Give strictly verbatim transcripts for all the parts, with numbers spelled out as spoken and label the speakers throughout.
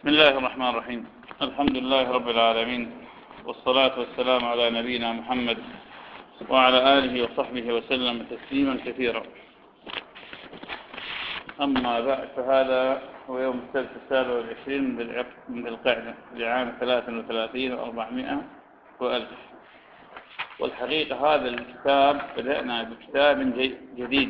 Speaker 1: بسم الله الرحمن الرحيم. الحمد لله رب العالمين، والصلاة والسلام على نبينا محمد وعلى آله وصحبه وسلم تسليما كثيرا. أما بعد، فهذا هو يوم السبت السابع والعشرين من ذي القعدة لعام ثلاث وثلاثين وأربعمائة وألف. والحقيقة هذا الكتاب بدأنا بكتاب جديد،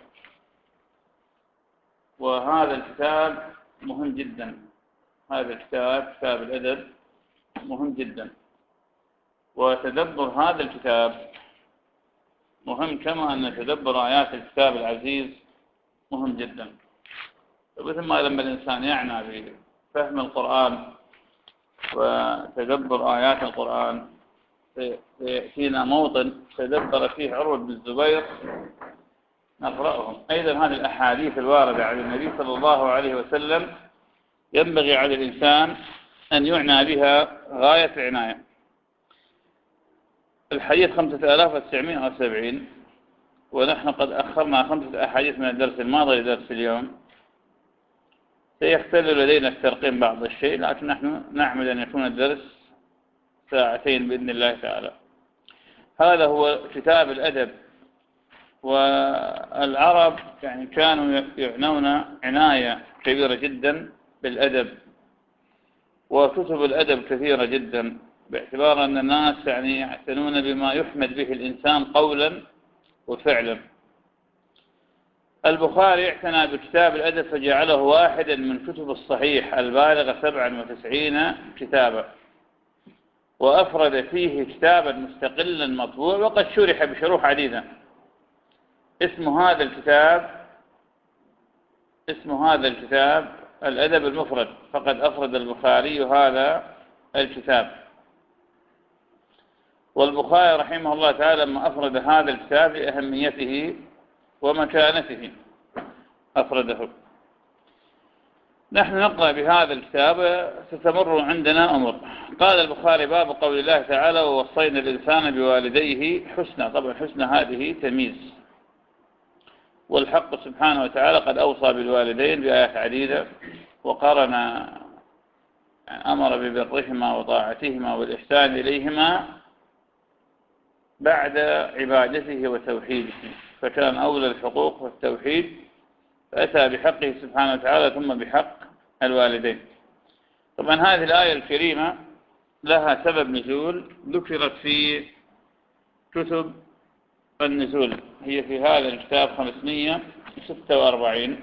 Speaker 1: وهذا الكتاب مهم جدا. هذا الكتاب كتاب الأدب مهم جدا، وتدبر هذا الكتاب مهم، كما أن تدبر آيات الكتاب العزيز مهم جدا. ومثل ما لما الإنسان يعنى بفهم القرآن وتدبر آيات القرآن، فينا موطن تدبر فيه عروة بن الزبير نقرأهم. أيضا هذه الأحاديث الواردة عن النبي صلى الله عليه وسلم ينبغي على الإنسان أن يعنى بها غاية العناية. الحديث خمسة آلاف وتسعمائة وسبعين، ونحن قد أخرنا خمسة أحاديث من الدرس الماضي لدرس اليوم. سيختل لدينا الترقيم بعض الشيء، لكن نحن نعمل أن يكون الدرس ساعتين بإذن الله تعالى. هذا هو كتاب الأدب. والعرب يعني كانوا يعنون عناية كبيرة جدا بالأدب، وكتب الأدب كثيرة جدا، باعتبار أن الناس يعني يعتنون بما يحمد به الإنسان قولا وفعلا. البخاري اعتنى بكتاب الأدب فجعله واحدا من كتب الصحيح البالغ سبعا وتسعين كتابا، وأفرد فيه كتابا مستقلا مطبوع، وقد شرح بشروح عديدة. اسم هذا الكتاب اسم هذا الكتاب الأدب المفرد، فقد أفرد البخاري هذا الكتاب. والبخاري رحمه الله تعالى لما أفرد هذا الكتاب لأهميته ومكانته أفرده. نحن نقرأ بهذا الكتاب ستمر عندنا أمور. قال البخاري: باب قول الله تعالى: ووصينا الإنسان بوالديه حسنا. طبعا حسنا هذه تمييز، والحق سبحانه وتعالى قد أوصى بالوالدين بآيات عديدة، وقرن أمر ببرهما وطاعتهما والإحسان إليهما بعد عبادته وتوحيده، فكان أولى الحقوق والتوحيد، فأتى بحقه سبحانه وتعالى ثم بحق الوالدين. طبعا هذه الآية الكريمة لها سبب نزول ذكرت في كتب النزول، هي في هذا الكتاب خمسمائة وستة وأربعين.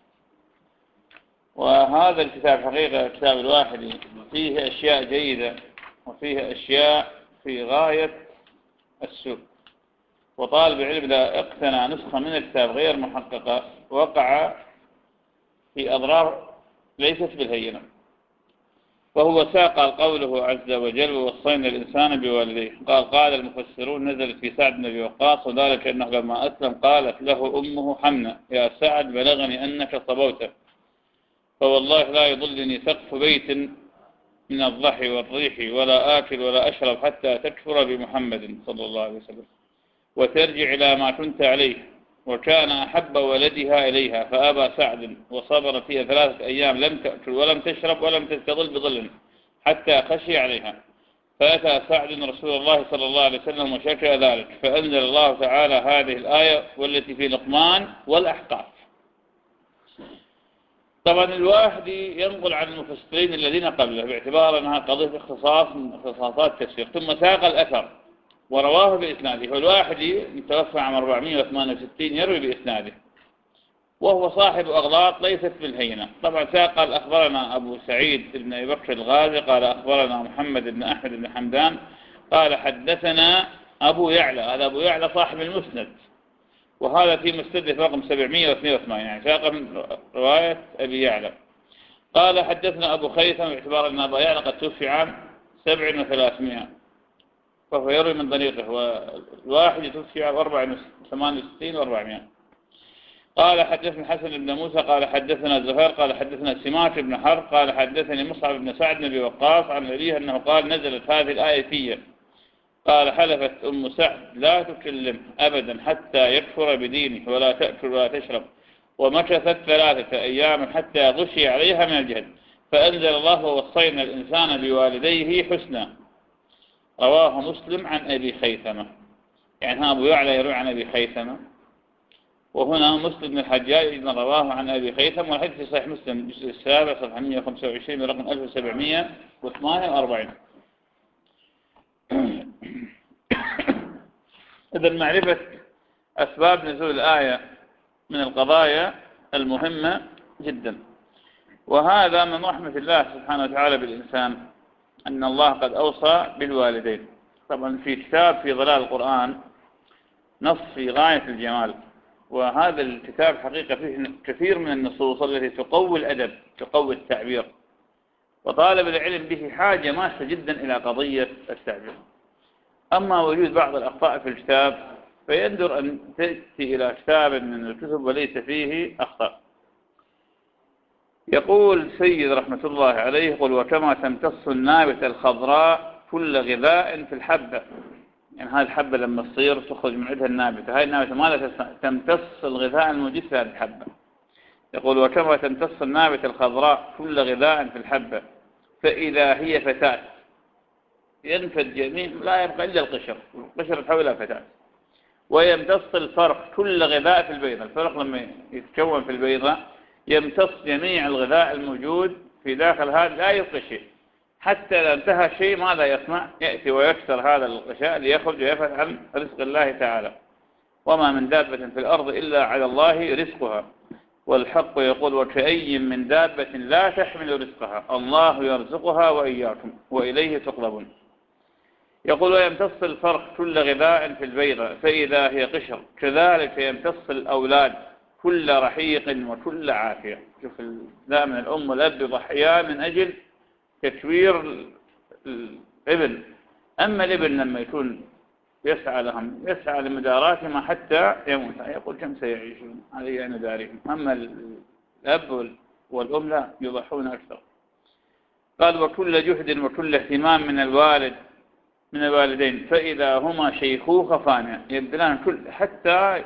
Speaker 1: وهذا الكتاب حقيقة الكتاب الواحد فيه أشياء جيدة وفيه أشياء في غاية السوء، وطالب العلم إذا اقتنى نسخة من الكتاب غير محققة وقع في أضرار ليست بالهينة. وهو ساق قوله عز وجل: ووصينا الإنسان بوالديه. قال قال المفسرون: نزلت في سعد بن أبي وقاص، وذلك أنه لما أسلم قالت له أمه حمنة: يا سعد، بلغني أنك صبوت، فوالله لا يضلني سقف بيت من الضحي والريح، ولا آكل ولا أشرب حتى تكفر بمحمد صلى الله عليه وسلم وترجع إلى ما كنت عليه. وكان أحب ولدها إليها، فأبى سعد وصبر فيها ثلاثة أيام، لم تأكل ولم تشرب ولم تستظل بظل حتى خشي عليها. فأتى سعد رسول الله صلى الله عليه وسلم وشكى ذلك، فأنزل الله تعالى هذه الآية والتي في لقمان والأحقاف. طبعا الواحد ينقل عن المفسرين الذين قبله باعتبار أنها قضية اختصاص من اختصاصات تفسير، ثم ساق الأثر ورواه بإسناده. والواحد متوفى عام أربعمائة وثمانية وستين يروي بإسناده، وهو صاحب أغلاط ليست بالهينة. طبعا ساق: أخبرنا أبو سعيد بن أبي بكر الغازي قال أخبرنا محمد بن أحمد بن حمدان قال حدثنا أبو يعلى. هذا أبو يعلى صاحب المسند، وهذا في مستدرك رقم سبعمائة واثنين وثمانين، يعني ساق من رواية أبي يعلى. قال حدثنا أبو خيثم، باعتبار أن أبو يعلى قد توفي عام سبع وثلاثمائة، فهو يروي من طريقه، والواحد يتوفي عام أربعة وثمانية وستين وأربعمائة. قال حدثنا حسن بن موسى قال حدثنا زهير قال حدثنا سماك بن حرب قال حدثني مصعب بن سعد بن أبي وقاص عن أبيه أنه قال: نزلت هذه الآية فيه. قال: حلفت أم سعد لا تكلم أبدا حتى يكفر بدينه، ولا تأكل ولا تشرب، ومكثت ثلاثة أيام حتى غشي عليها من الجهل. فأنزل الله ووصينا الإنسان بوالديه حسنا. رواه مسلم عن أبي خيثمة. يعني ها أبو يعلى يروي عن أبي خيثمة، وهنا مسلم بن الحجاج أيضا رواه عن أبي خيثمة، والحديث في صحيح مسلم الجزء السابع صفحة مئة وخمسة وعشرين برقم ألف وسبعمئة وثمانية وأربعين. إذن معرفة أسباب نزول الآية من القضايا المهمة جدا، وهذا من رحمة الله سبحانه وتعالى بالإنسان أن الله قد أوصى بالوالدين. طبعا في كتاب في ظلال القرآن نص في غاية الجمال، وهذا الكتاب حقيقة فيه كثير من النصوص التي تقوي الأدب، تقوي التعبير، وطالب العلم به حاجة ماسة جدا إلى قضية التعبير. أما وجود بعض الأخطاء في الكتاب فيندر أن تأتي إلى كتاب من الكتب وليس فيه أخطاء. يقول سيد رحمة الله عليه: قل وكما تمتص النابتة الخضراء كل غذاء في الحبة. يعني هذه الحبة لما تصير تخرج من عندها النابتة، هذه النابتة ماذا تمتص الغذاء الموجود في هذه الحبة. يقول وكما تمتص النابتة الخضراء كل غذاء في الحبة فإذا هي فتاة ينفد جميع لا يبقى إلا القشر، القشر تحولها فتاة. ويمتص الفرق كل غذاء في البيضة، الفرق لما يتكون في البيضة يمتص جميع الغذاء الموجود في داخل هذا، لا يبقى شيء. حتى لو انتهى شيء ماذا يصنع؟ يأتي ويكسر هذا الغشاء ليخرج ويبحث عن رزق الله تعالى. وما من دابة في الأرض إلا على الله رزقها. والحق يقول وكأي من دابة لا تحمل رزقها الله يرزقها وإياكم وإليه تقلبون. يقول ويمتص الفرق كل غذاء في البيضة فإذا هي قشر كذلك يمتص الأولاد كل رحيق وكل عافية. شوف دائما الأم والأب يضحيان من أجل تكوير الابن. أما الابن لما يكون يسعى لهم يسعى لمداراتهم حتى يموت، يقول كم سيعيشون هذه أنا دارهم. أما الأب والأم لا، يضحون أكثر. قال وكل جهد وكل اهتمام من الوالد من الوالدين فإذا هما شيخوخة فانية، يبذلان كل حتى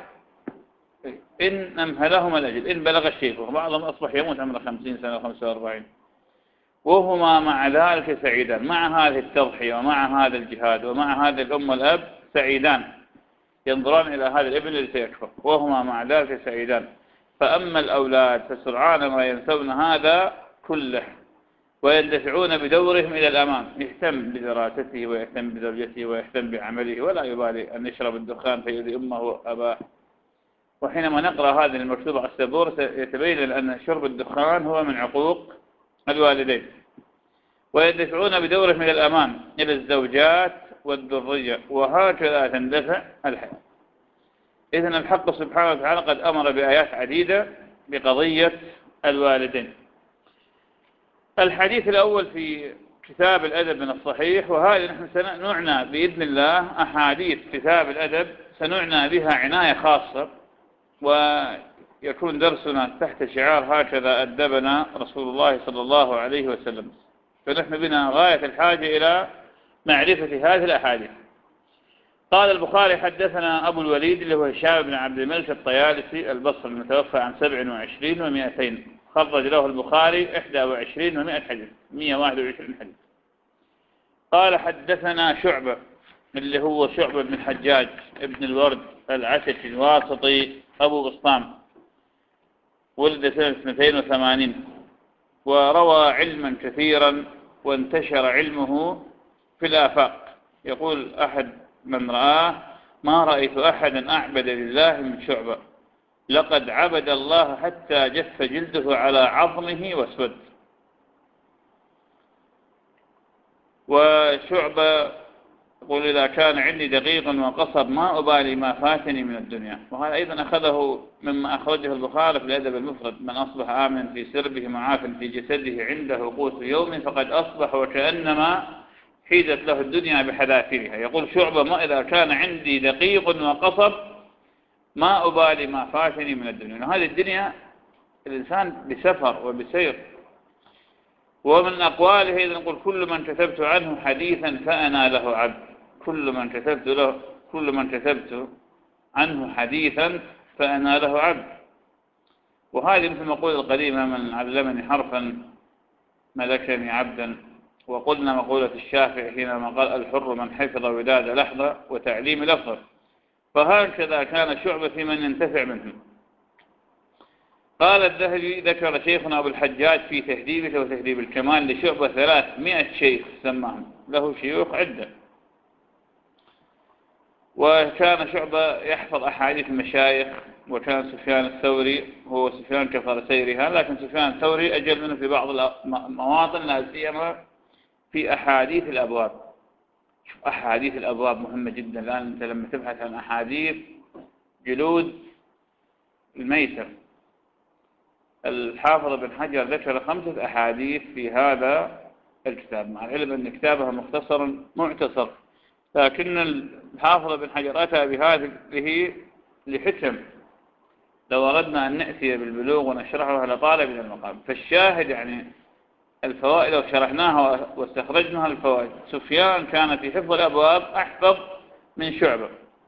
Speaker 1: إن أمهلهما الأجل إن بلغ الشيخوخة. بعضهم أصبح يموت عمره خمسين سنة وخمسة وأربعين، وهما مع ذلك سعيدان، مع هذه التضحية ومع هذا الجهاد ومع هذا الأم والأب سعيدان، ينظران إلى هذا الابن الذي سيكفر وهما مع ذلك سعيدان. فأما الأولاد فسرعان ما ينسون هذا كله ويندفعون بدورهم إلى الأمام، يهتم بدراسته ويهتم بزوجته ويهتم بعمله ولا يبالي أن يشرب الدخان فيؤذي أمه وأباه. وحينما نقرأ هذه المكتوبة على السبورة يتبين أن شرب الدخان هو من عقوق الوالدين. ويدفعون بدورهم إلى الأمام إلى الزوجات والذرية وهكذا تندفع الحياة. إذن الحق سبحانه وتعالى قد أمر بآيات عديدة بقضية الوالدين. الحديث الأول في كتاب الأدب من الصحيح، وهذه نحن سنعنى بإذن الله أحاديث كتاب الأدب سنعنى بها عناية خاصة، ويكون درسنا تحت شعار هكذا أدبنا رسول الله صلى الله عليه وسلم. فنحن بنا غاية الحاجة إلى معرفة هذه الأحاديث. قال البخاري حدثنا أبو الوليد اللي هو هشام بن عبد الملك الطيالسي البصري المتوفى عن سبع وعشرين ومئتين، خرج له البخاري إحدى وعشرين ومئة حديث، مئة وواحد وعشرين حديث. قال حدثنا شعبة اللي هو شعبة بن الحجاج ابن الورد العتكي الواسطي أبو بسطام، ولد سنة اثنتين وثمانين، وروى علما كثيرا وانتشر علمه في الآفاق. يقول أحد من رآه ما رأيت أحدا أعبد لله من شعبة، لقد عبد الله حتى جف جلده على عظمه واسود. وشعبة يقول إذا كان عندي دقيق وقصب ما أبالي ما فاتني من الدنيا. وهذا أيضا أخذه مما أخرجه البخاري في الأدب المفرد: من أصبح آمنا في سربه معافا في جسده عنده قوت يوم فقد أصبح وكأنما حيزت له الدنيا بحذافيرها. يقول شعبة ما إذا كان عندي دقيق وقصب ما أبالي ما فاتني من الدنيا. هذه الدنيا الإنسان بسفر وبسير. ومن أقواله إذا نقول كل من كتبت عنه حديثا فأنا له عبد، كل من كتبت له كل من كتبت عنه حديثا فأنا له عبد. وهذه مثل ما قول القديمة: من علمني حرفا ملكني عبدا. وقلنا مقولة الشافعي حينما قال الحر من حفظ وداد لحظة وتعليم لفظة، فهكذا كان شعبة في من ينتفع منهم. قال الذهبي ذكر شيخنا أبو الحجاج في تهذيبه وتهذيب الكمال لشعبة ثلاثمائة شيخ سماهم، له شيوخ عدة. وكان شعبة يحفظ أحاديث المشايخ، وكان سفيان الثوري هو سفيان كفر سيرها، لكن سفيان الثوري أجل منه في بعض المواطن، لا سيما في أحاديث الأبواب. شوف أحاديث الأبواب مهمة جدا. الآن أنت لما تبحث عن أحاديث جلود الميتة، الحافظ بن حجر ذكر خمسة أحاديث في هذا الكتاب، مع العلم أن كتابها مختصر معتصر، لكن الحافظ بن حجر أتى بهذه لحكم لو أردنا أن نأتي بالبلوغ ونشرحها لطالب من المقام. فالشاهد يعني الفوائد لو شرحناها واستخرجناها الفوائد. سفيان كان في حفظ الأبواب أحفظ من شعبة،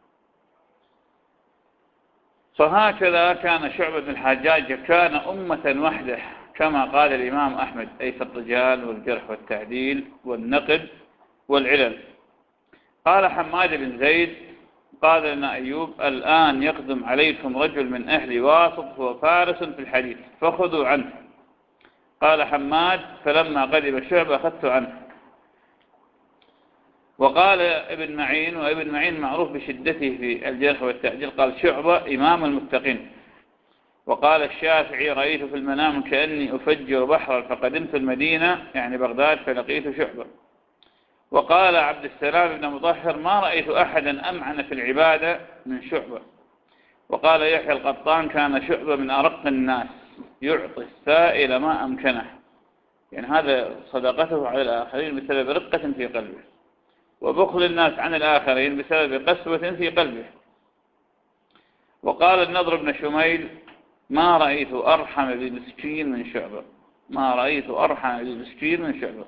Speaker 1: فهكذا كان شعبة بن الحجاج كان أمة وحده كما قال الإمام أحمد، أي في الرجال والجرح والتعديل والنقد والعلل. قال حماد بن زيد قال لنا أيوب الآن يقدم عليكم رجل من أهل واسط هو فارس في الحديث فخذوا عنه. قال حماد فلما قدم شعبة أخذت عنه. وقال ابن معين، وابن معين معروف بشدته في الجرح والتعديل، قال شعبة إمام المتقين. وقال الشافعي رأيت في المنام كأني أفجر بحرا فقدمت المدينة يعني بغداد فلقيت شعبة. وقال عبد السلام بن مطهر ما رأيت أحدا أمعن في العبادة من شعبة. وقال يحيى القطان كان شعبة من أرق الناس يعطي السائل ما أمكنه، يعني هذا صدقته على الآخرين بسبب رقة في قلبه، وبخل الناس عن الآخرين بسبب قسوة في قلبه. وقال النضر بن شميل ما رأيت أرحم بمسكين من شعبة، ما رأيت أرحم بمسكين من شعبة.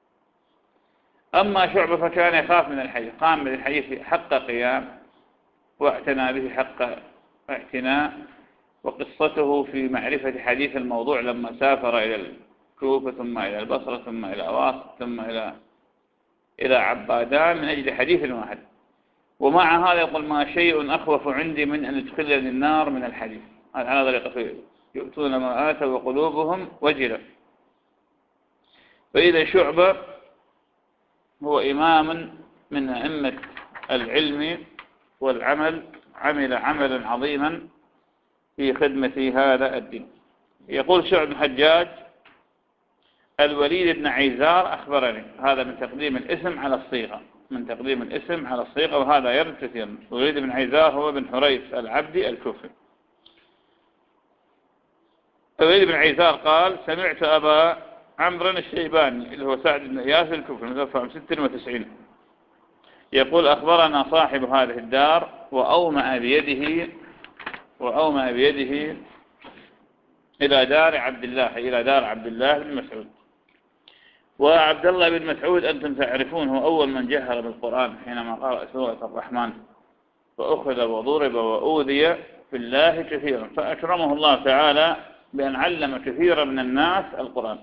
Speaker 1: أما شعبة فكان يخاف من الحي، قام بالحديث حق قيام واعتنى به حق اعتناء. وقصته في معرفة حديث الموضوع لما سافر إلى الكوفة ثم إلى البصرة ثم إلى واسط ثم إلى إلى عبادان من أجل حديث واحد. ومع هذا يقول ما شيء أخوف عندي من أن يدخلني النار من الحديث. على طريقة يؤتون ما آتوا وقلوبهم وجلة. فإذا شعبة هو إمام من أئمة العلم والعمل، عمل عملا عظيما في خدمة هذا الدين. يقول شعب الحجاج الوليد بن عيزار أخبرني، هذا من تقديم الاسم على الصيغة، من تقديم الاسم على الصيغة، وهذا يرد كثيرا. الوليد بن عيزار هو بن حريث العبدي الكوفي. الوليد بن عيزار قال سمعت أبا عمرو الشيباني اللي هو سعد بن إياس الكوفي متوفى عام ستة وتسعين يقول أخبرنا صاحب هذه الدار وأومأ بيده وأومأ بيده إلى دار عبد الله، إلى دار عبد الله بن مسعود. وعبد الله بن مسعود أنتم تعرفون هو أول من جهر بالقرآن حينما قرأ سورة الرحمن، فأخذ وضرب وأوذي في الله كثيرا، فأكرمه الله تعالى بأن علم كثيرا من الناس القرآن.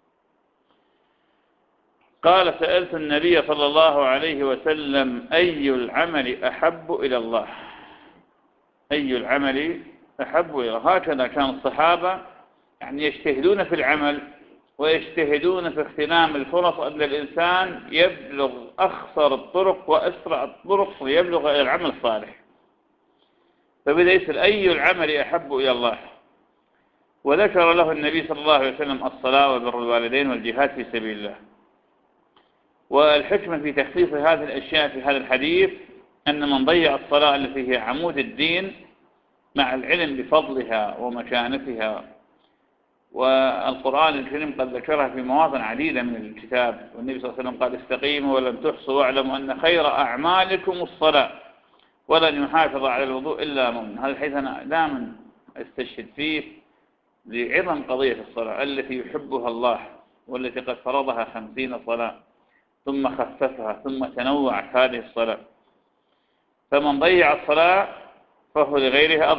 Speaker 1: قال سألت النبي صلى الله عليه وسلم أي العمل أحب إلى الله، أي العمل أحب إلى الله. هكذا كان الصحابة يعني يجتهدون في العمل ويجتهدون في اغتنام الفرص أن الإنسان يبلغ أخصر الطرق وأسرع الطرق ويبلغ إلى العمل الصالح. فبدأ يسأل أي العمل أحب إلى الله، وذكر له النبي صلى الله عليه وسلم الصلاة وبر الوالدين والجهاد في سبيل الله. والحكمة في تخصيص هذه الأشياء في هذا الحديث أن من ضيع الصلاة التي هي عمود الدين مع العلم بفضلها ومكانتها، والقرآن الكريم قد ذكرها في مواطن عديدة من الكتاب، والنبي صلى الله عليه وسلم قال استقيموا ولم تحصوا واعلموا أن خير أعمالكم الصلاة ولن يحافظ على الوضوء إلا مؤمن. هذا الحديث أنا دائما استشهد فيه لعظم قضية الصلاة التي يحبها الله، والتي قد فرضها خمسين صلاة ثم خففها ثم تنوعت هذه الصلاة. فمن ضيع الصلاة فهو لغيرها أضيع.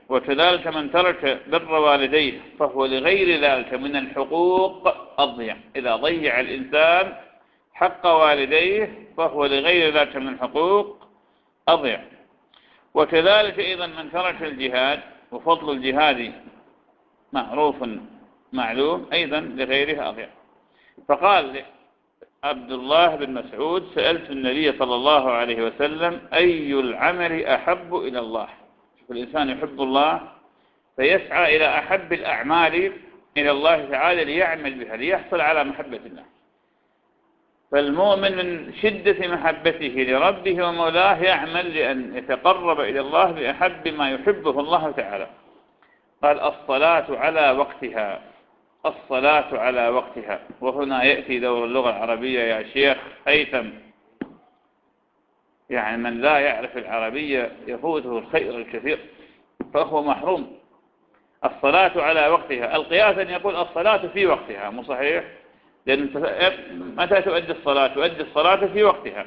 Speaker 1: وكذلك من ترك بر والديه فهو لغير ذلك من الحقوق أضيع. إذا ضيع الإنسان حق والديه فهو لغير ذلك من الحقوق أضيع. وكذلك أيضا من ترك الجهاد، وفضل الجهاد معروف معلوم، أيضا لغيره أضيع. فقال عبد الله بن مسعود: سألت النبي صلى الله عليه وسلم أي العمل أحب إلى الله؟ شوف الإنسان يحب الله فيسعى إلى أحب الأعمال إلى الله تعالى ليعمل بها ليحصل على محبة الله. فالمؤمن من شدة محبته لربه ومولاه يعمل لأن يتقرب إلى الله بأحب ما يحبه الله تعالى. قال: الصلاة على وقتها، الصلاة على وقتها. وهنا يأتي دور اللغة العربية يا شيخ هيثم، يعني من لا يعرف العربية يفوته الخير الكثير فهو محروم. الصلاة على وقتها، القياس أن يقول الصلاة في وقتها، مو صحيح؟ لأن متى تؤدي الصلاة؟ تؤدي الصلاة في وقتها.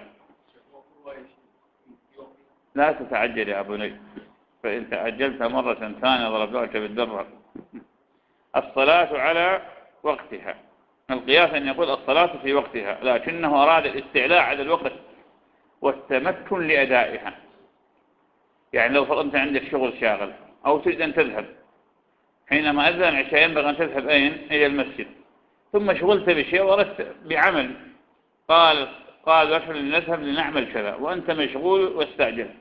Speaker 1: لا تتعجل يا بني، فإن تعجلت مرة ثانية ضربتك بالدرة. الصلاة على وقتها، القياس أن يقول الصلاة في وقتها، لكنه أراد الاستعلاء على الوقت والتمكن لأدائها. يعني لو فرضت عندك شغل شاغل أو تريد أن تذهب، حينما أذن العشاء ينبغي أن تذهب أين؟ إلى المسجد، ثم شغلت بشيء وردت بعمل، قال قال رجل نذهب لنعمل كذا وأنت مشغول واستعجل،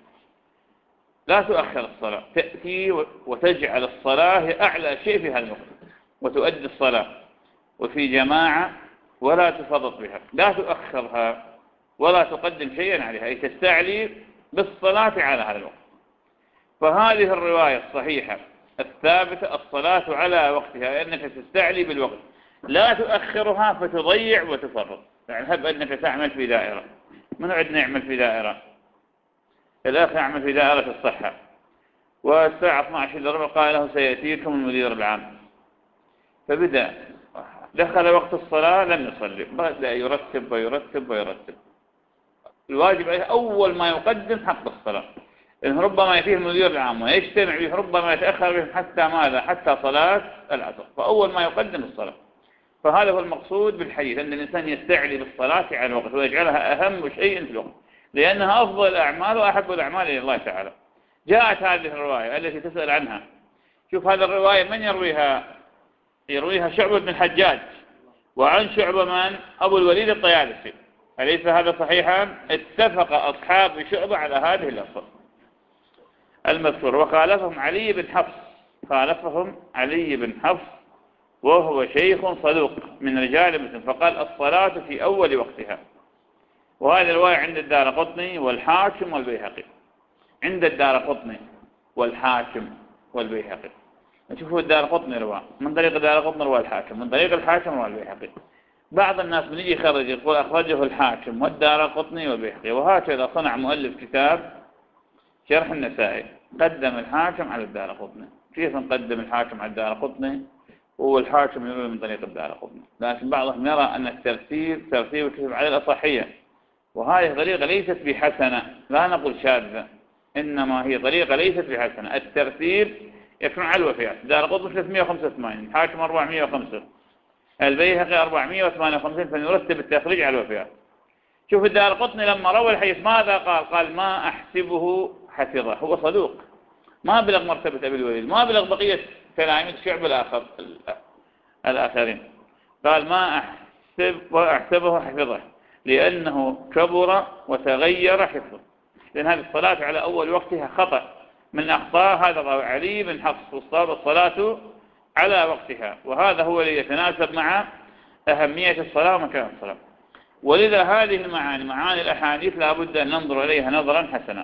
Speaker 1: لا تؤخر الصلاة، تأتي وتجعل الصلاة أعلى شيء في هذا الوقت وتؤدي الصلاة وفي جماعة ولا تفرط بها، لا تؤخرها ولا تقدم شيئا عليها، أي تستعلي بالصلاة على هذا الوقت. فهذه الرواية الصحيحة الثابتة الصلاة على وقتها، أنك تستعلي بالوقت لا تؤخرها فتضيع وتفرط. يعني هب أنك تعمل في دائرة، من عندنا يعمل في دائرة؟ الأخ يعمل في دائرة الصحة، والساعة اثني عشر إلا ربع قال له سيأتيكم المدير العام، فبدأ دخل وقت الصلاة لم يصلي، بدأ يرتب ويرتب ويرتب. الواجب عليه أول ما يقدم حق الصلاة، إن ربما يأتيه المدير العام ويجتمع به، ربما يتأخر به حتى ماذا؟ حتى صلاة العصر، فأول ما يقدم الصلاة. فهذا هو المقصود بالحديث، أن الإنسان يستعلي بالصلاة على الوقت ويجعلها أهم شيء في الوقت، لأنها أفضل الأعمال وأحب الأعمال إلى الله تعالى. جاءت هذه الرواية التي تسأل عنها، شوف هذه الرواية من يرويها؟ يرويها شعبة بن الحجاج، وعن شعبة من؟ أبو الوليد الطيالسي، أليس هذا صحيحا؟ اتفق أصحاب شعبة على هذه الأصل المذكور. وخالفهم علي بن حفص، خالفهم علي بن حفص وهو شيخ صدوق من رجال مسلم، فقال الصلاة في أول وقتها. وهذه الرواية عند الدارقطني والحاكم والبيهقي، عند الدارقطني والحاكم والبيهقي. نشوفوا الدارقطني رواه من طريق الدارقطني رواه الحاكم، من طريق الحاكم رواه البيهقي. بعض الناس من يجي يخرج يقول أخرجه الحاكم والدارقطني والبيهقي، وهكذا صنع مؤلف كتاب شرح النسائي قدم الحاكم على الدارقطني. كيف نقدم الحاكم على الدارقطني والحاكم يروي من طريق الدارقطني؟ لكن بعضهم يرى أن الترتيب ترتيب الكتب على الأصحية، وهذه طريقة ليست بحسنة، لا نقول شاذة، إنما هي طريقة ليست بحسنة. الترتيب يكون على الوفيات، الدارقطني ثلاثمائة وخمسة وثمانين، الحاكم أربعمائة وخمسة، البيهقي أربعمائة وثمانية وخمسين، فنرتب التخريج على الوفيات. شوف الدارقطني لما روى الحديث ماذا قال؟ قال ما أحسبه حفظه، هو صدوق ما بلغ مرتبة أبي الوليد، ما بلغ بقية تلاميذ شعب الآخر الآخرين. قال ما أحسب وأحسبه حفظه لأنه كبر وتغير حفظه، لأن هذه الصلاة على أول وقتها خطأ من أخطاء هذا علي بن حفص، والصواب الصلاة على وقتها، وهذا هو الذي يتناسب مع أهمية الصلاة ومكان الصلاة. ولذا هذه المعاني معاني الأحاديث لا بد أن ننظر إليها نظرا حسنا.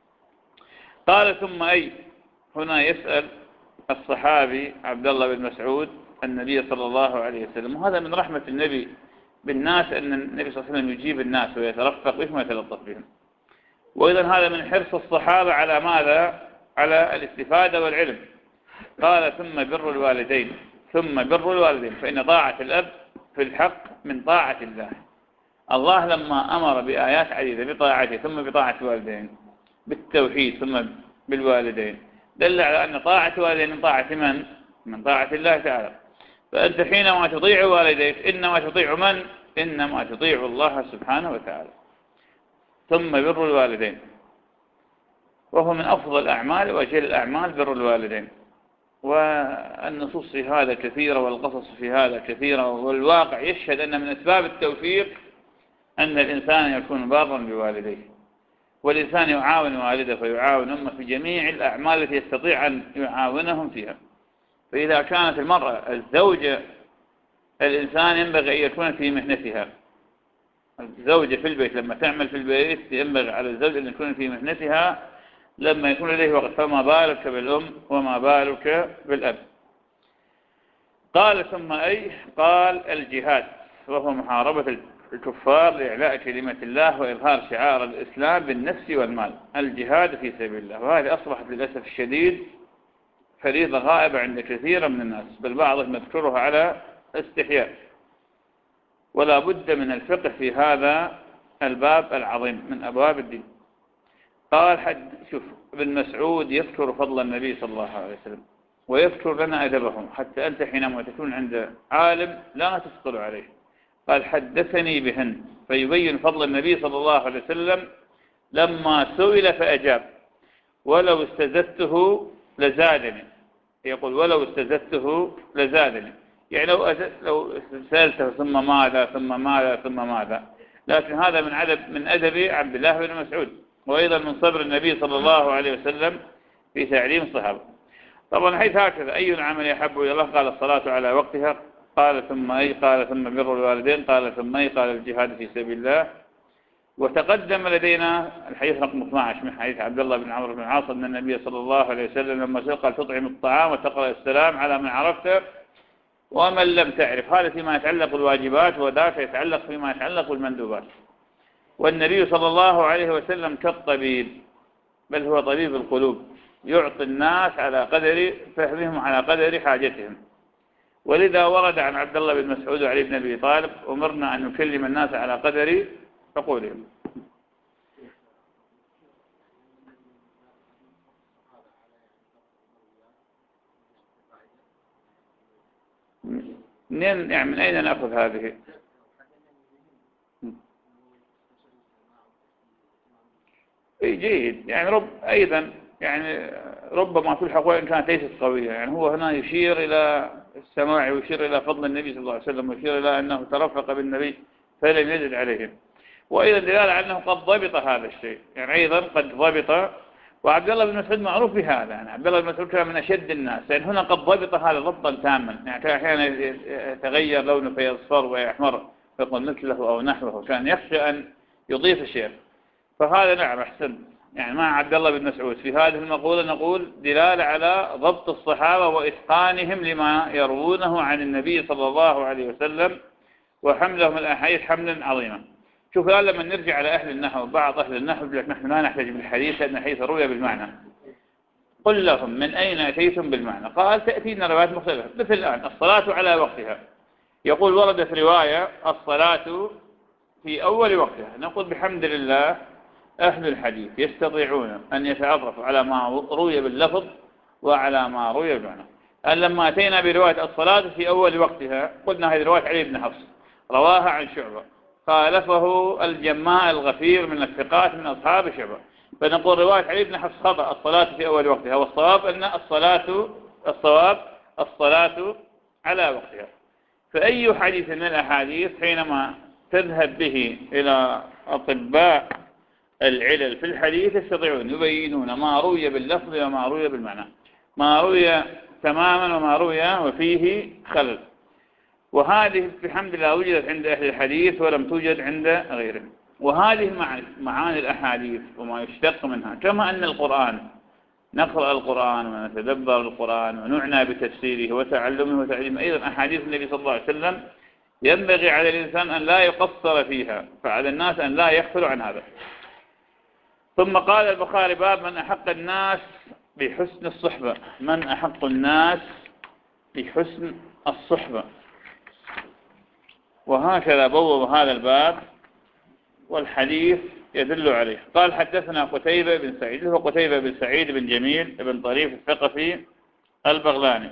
Speaker 1: قال ثم أي، هنا يسأل الصحابي عبد الله بن مسعود النبي صلى الله عليه وسلم، وهذا من رحمة النبي بالناس أن النبي صلى الله عليه وسلم يجيب الناس ويترفق بهم ويتلطف بهم، وإذن هذا من حرص الصحابة على ماذا؟ على الاستفادة والعلم. قال ثم بر الوالدين، ثم بر الوالدين، فإن طاعة الأب في الحق من طاعة الله. الله لما أمر بآيات عديدة بطاعته ثم بطاعة الوالدين، بالتوحيد ثم بالوالدين، دل على أن طاعة والدين من طاعة من؟ من طاعة الله تعالى. فأنت حينما تطيع والديك إنما تطيع من؟ إنما تطيع الله سبحانه وتعالى. ثم بر الوالدين، وهو من أفضل الأعمال وأجل الأعمال بر الوالدين. والنصوص في هذا كثيرة والقصص في هذا كثيرة، والواقع يشهد أن من أسباب التوفيق أن الإنسان يكون بارا بوالديه، والإنسان يعاون والده ويعاون أمه في جميع الأعمال التي يستطيع أن يعاونهم فيها. فإذا كانت المرأة الزوجة الإنسان ينبغي أن يكون في مهنتها. الزوجة في البيت لما تعمل في البيت ينبغي على الزوج أن يكون في مهنتها لما يكون لديه وقت، فما بالك بالأم وما بالك بالأب. قال ثم أي؟ قال الجهاد، وهو محاربة الكفار لإعلاء كلمة الله وإظهار شعار الإسلام بالنفس والمال، الجهاد في سبيل الله. وهذه أصبحت للأسف الشديد فريضة غائبة عند كثير من الناس، بل بعضهم يذكرها على استحياء. ولا بد من الفقه في هذا الباب العظيم من أبواب الدين. قال حد شوف ابن مسعود يذكر فضل النبي صلى الله عليه وسلم ويذكر لنا أدبهم، حتى أنت حينما تكون عند عالم لا تثقل عليه. قال حدثني بهن، فيبين فضل النبي صلى الله عليه وسلم لما سئل فأجاب ولو استزدته لزادني. يقول ولو استزدته لزادني، يعني لو لو سألته ثم ماذا ثم ماذا ثم ماذا. لكن هذا من أدب من أدب عبد الله بن مسعود، وأيضا من صبر النبي صلى الله عليه وسلم في تعليم الصحابة. طبعا حيث هكذا أي العمل يحب إلى الله؟ قال الصلاة على وقتها، قال ثم أي؟ قال ثم بر الوالدين، قال ثم أي؟ قال الجهاد في سبيل الله. وتقدم لدينا الحديث رقم اثني عشر من حديث عبد الله بن عمرو بن العاص أن النبي صلى الله عليه وسلم لما سئل قال تطعم الطعام وتقرأ السلام على من عرفته ومن لم تعرف. هذا فيما يتعلق بالواجبات، وذاك يتعلق فيما يتعلق بالمندوبات. والنبي صلى الله عليه وسلم كالطبيب، بل هو طبيب القلوب، يعطي الناس على قدر فهمهم على قدر حاجتهم. ولذا ورد عن عبد الله بن مسعود وعلي بن أبي طالب أمرنا أن نكلم الناس على قدر عقولهم. من يعني من أين نأخذ هذه؟ جيد، يعني رب أيضا يعني ربما تلحق وإن كانت ليست قوية. يعني هو هنا يشير إلى السماع ويشير إلى فضل النبي صلى الله عليه وسلم ويشير إلى أنه ترفق بالنبي فلم يزد عليهم، وأيضا دلالة على أنه قد ضبط هذا الشيء، يعني أيضا قد ضبط. وعبد الله بن مسعود معروف بهذا، يعني عبد الله بن مسعود كان من أشد الناس، يعني هنا قد ضبط هذا ضبطا تاما. يعني كان أحيانا يتغير لونه فيصفر ويحمر فيقول مثله أو نحوه، كان يخشى أن يضيف الشيء. فهذا نعم أحسن، يعني مع عبد الله بن مسعود في هذه المقولة نقول دلالة على ضبط الصحابة وإتقانهم لما يروونه عن النبي صلى الله عليه وسلم وحملهم الأحاديث حملا عظيما. شوف الآن لما نرجع على أهل النحو، بعض أهل النحو يقول لك نحن لا نحتاج بالحديث لأن الحديث روي بالمعنى. قل لهم من أين أتيتم بالمعنى؟ قال تأتينا روايات مختلفة، مثل الآن الصلاة على وقتها. يقول وردت رواية الصلاة في أول وقتها، نقول بحمد الله أهل الحديث يستطيعون أن يتعرفوا على ما روي باللفظ وعلى ما روي بالمعنى. أن لما أتينا برواية الصلاة في أول وقتها قلنا هذه رواية علي بن حفص رواها عن شعبة، خالفه الجماع الغفير من الثقات من أصحاب شعبة، فنقول رواية علي بن حفص خطأ الصلاة في أول وقتها، والصواب أن الصلاة الصواب الصلاة على وقتها. فأي حديث من الأحاديث حينما تذهب به إلى أطباء العلل في الحديث يستطيعون يبينون ما روي باللفظ وما روي بالمعنى، ما روي تماما وما روي وفيه خلل. وهذه بحمد الله وجدت عند أهل الحديث ولم توجد عند غيرهم. وهذه معاني الأحاديث وما يشتق منها، كما أن القرآن نقرأ القرآن ونتدبر القرآن ونعنى بتفسيره وتعلمه وتعليمه، أيضا أحاديث النبي صلى الله عليه وسلم ينبغي على الإنسان أن لا يقصر فيها، فعلى الناس أن لا يغفلوا عن هذا. ثم قال البخاري باب من أحق الناس بحسن الصحبة، من أحق الناس بحسن الصحبة. وهكذا بوّب هذا الباب، والحديث يدل عليه. قال حدثنا قتيبة بن سعيد، هو قتيبة بن سعيد بن جميل بن طريف الثقفي البغلاني.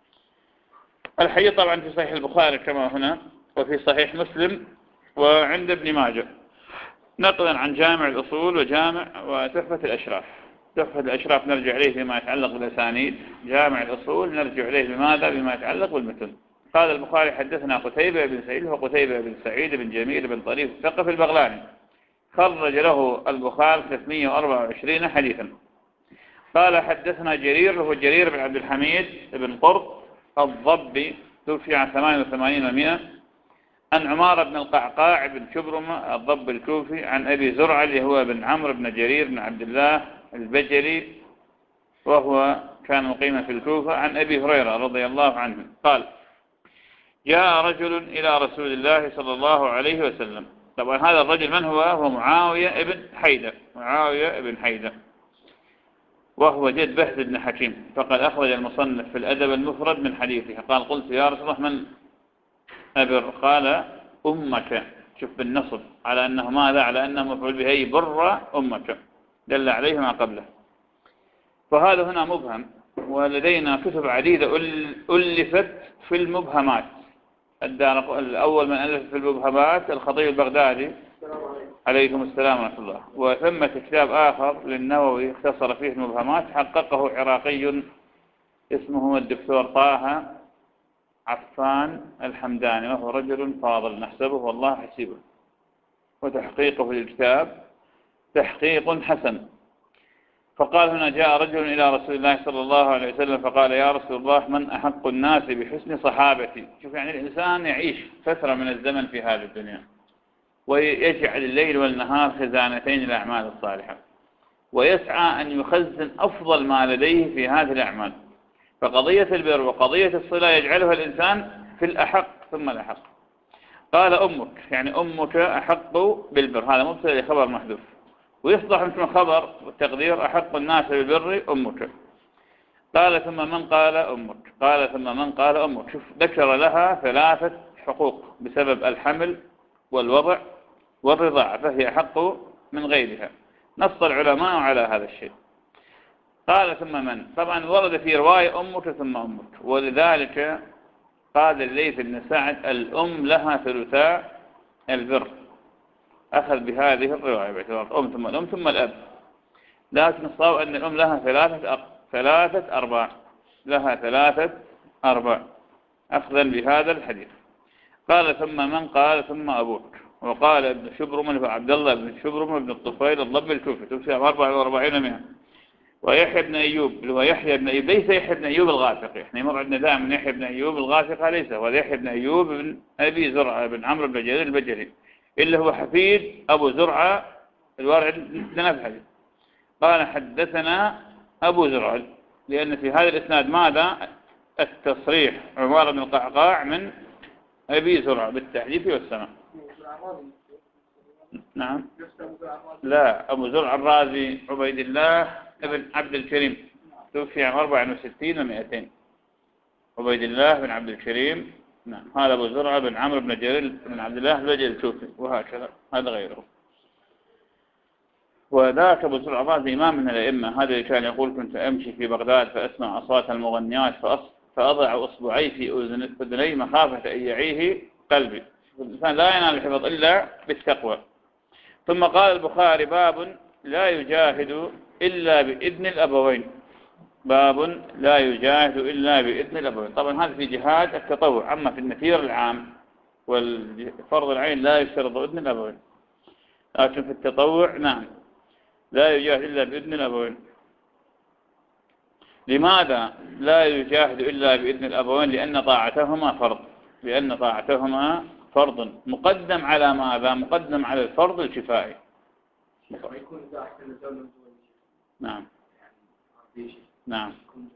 Speaker 1: الحديث طبعا في صحيح البخاري كما هنا، وفي صحيح مسلم، وعند ابن ماجه، نقلا عن جامع الأصول وجامع وتحفة الأشراف. تحفة الأشراف نرجع إليه فيما يتعلق بالأسانيد، جامع الأصول نرجع إليه بماذا؟ بما يتعلق بالمتن. قال البخاري حدثنا قتيبة بن سعيد، هو قتيبة بن سعيد بن جميل بن طريف الثقفي البغلاني، خرج له البخاري ثلاثمائة وأربعة وعشرين حديثا. قال حدثنا جرير، هو جرير بن عبد الحميد بن قرط الضبي، توفي عن ثمان وثمانين ومئة، عن عمار بن القعقاع بن شبرمة الضب الكوفي، عن أبي زرعة اللي هو بن عمرو بن جرير بن عبد الله البجلي، وهو كان مقيما في الكوفة، عن أبي هريرة رضي الله عنه قال جاء رجل إلى رسول الله صلى الله عليه وسلم. طبعا هذا الرجل من هو؟ هو معاوية بن حيدة، معاوية بن حيدة، وهو جد بهز بن حكيم، فقد أخرج المصنف في الأدب المفرد من حديثه. قال قلت يا رسول الله من أبر؟ قال أمك. شوف بالنصب على أنه ماذا؟ على أنه مفعول به بر أمك، دل عليه ما قبله. فهذا هنا مبهم، ولدينا كتب عديدة ألفت في المبهمات. الدار الأول من ألف في المبهمات الخطيب البغدادي عليكم السلام ورحمة الله، وثمة كتاب آخر للنووي اختصر فيه المبهمات، حققه عراقي اسمه الدكتور طه عفان الحمداني، وهو رجل فاضل نحسبه والله حسيبه، وتحقيقه للكتاب تحقيق حسن. فقال هنا جاء رجل إلى رسول الله صلى الله عليه وسلم فقال يا رسول الله من أحق الناس بحسن صحابتي؟ شوف يعني الإنسان يعيش فترة من الزمن في هذه الدنيا، ويجعل الليل والنهار خزانتين الأعمال الصالحة، ويسعى أن يخزن أفضل ما لديه في هذه الأعمال. فقضية البر وقضية الصلة يجعلها الإنسان في الأحق ثم الأحق. قال أمك، يعني أمك أحق بالبر، هذا مبتدأ خبر محذوف، ويصلح مثل خبر والتقدير أحق الناس بالبر أمك. قال ثم من قال أمك؟ قال ثم من قال أمك. شوف ذكر لها ثلاثة حقوق بسبب الحمل والوضع والرضاعة، فهي أحق من غيرها. نص العلماء على هذا الشيء. قال ثم من؟ طبعا ورد في رواية أمك ثم أمك، ولذلك قال الليث بن سعد الأم لها ثلثا البر، أخذ بهذه الرواية باعتبار الأم ثم الأم ثم الأب، لكن الصواب أن الأم لها ثلاثة أق... ثلاثة أرباع، لها ثلاثة أرباع أخذا بهذا الحديث. قال ثم من؟ قال ثم أبوك. وقال ابن شبرم عبد الله بن شبرم بن الطفيل الضب الكوفي، توفي عام أربعة وأربعين مئة. ويحيى بن أيوب اللي هو يحيى بن أيوب، ليس يحيى بن أيوب الغافقي، احنا يمر عندنا دائما يحيى بن أيوب الغافقي، ليس هو يحيى بن أيوب بن أبي زرعة بن عمرو بن جرير البجلي، اللي هو حفيد أبو زرعة الوارد عندنا في الحديث. قال حدثنا أبو زرعة، لأن في هذا الإسناد ماذا؟ التصريح عمار بن القعقاع من أبي زرعة بالتحديث والسماع. نعم لا، أبو زرعة الرازي عبيد الله ابن عبد الكريم، توفي عام أربعة وستين ومئتين. عبيد الله بن عبد الكريم، نعم، هذا أبو زرعة بن عمرو بن جرير بن عبد الله البجلي الكوفي، وهكذا هذا غيره. وذاك أبو زرعة الرازي إمام من الأئمة، هذا اللي كان يقول كنت أمشي في بغداد فأسمع أصوات المغنيات فأضع أصبعي في أذني مخافة أن يعيه قلبي. الإنسان لا ينال الحفظ إلا بالتقوى. ثم قال البخاري باب لا يجاهد إلا بإذن الأبوين، باب لا يجاهد إلا بإذن الأبوين. طبعا هذا في جهاد التطوع، أما في النفير العام والفرض العين لا يشترط إذن الأبوين، لكن في التطوع نعم لا يجاهد إلا بإذن الأبوين. لماذا لا يجاهد إلا بإذن الأبوين؟ لأن طاعتهما فرض، لأن طاعتهما فرض مقدم على ماذا؟ مقدم على الفرض الكفائي. نعم نعم،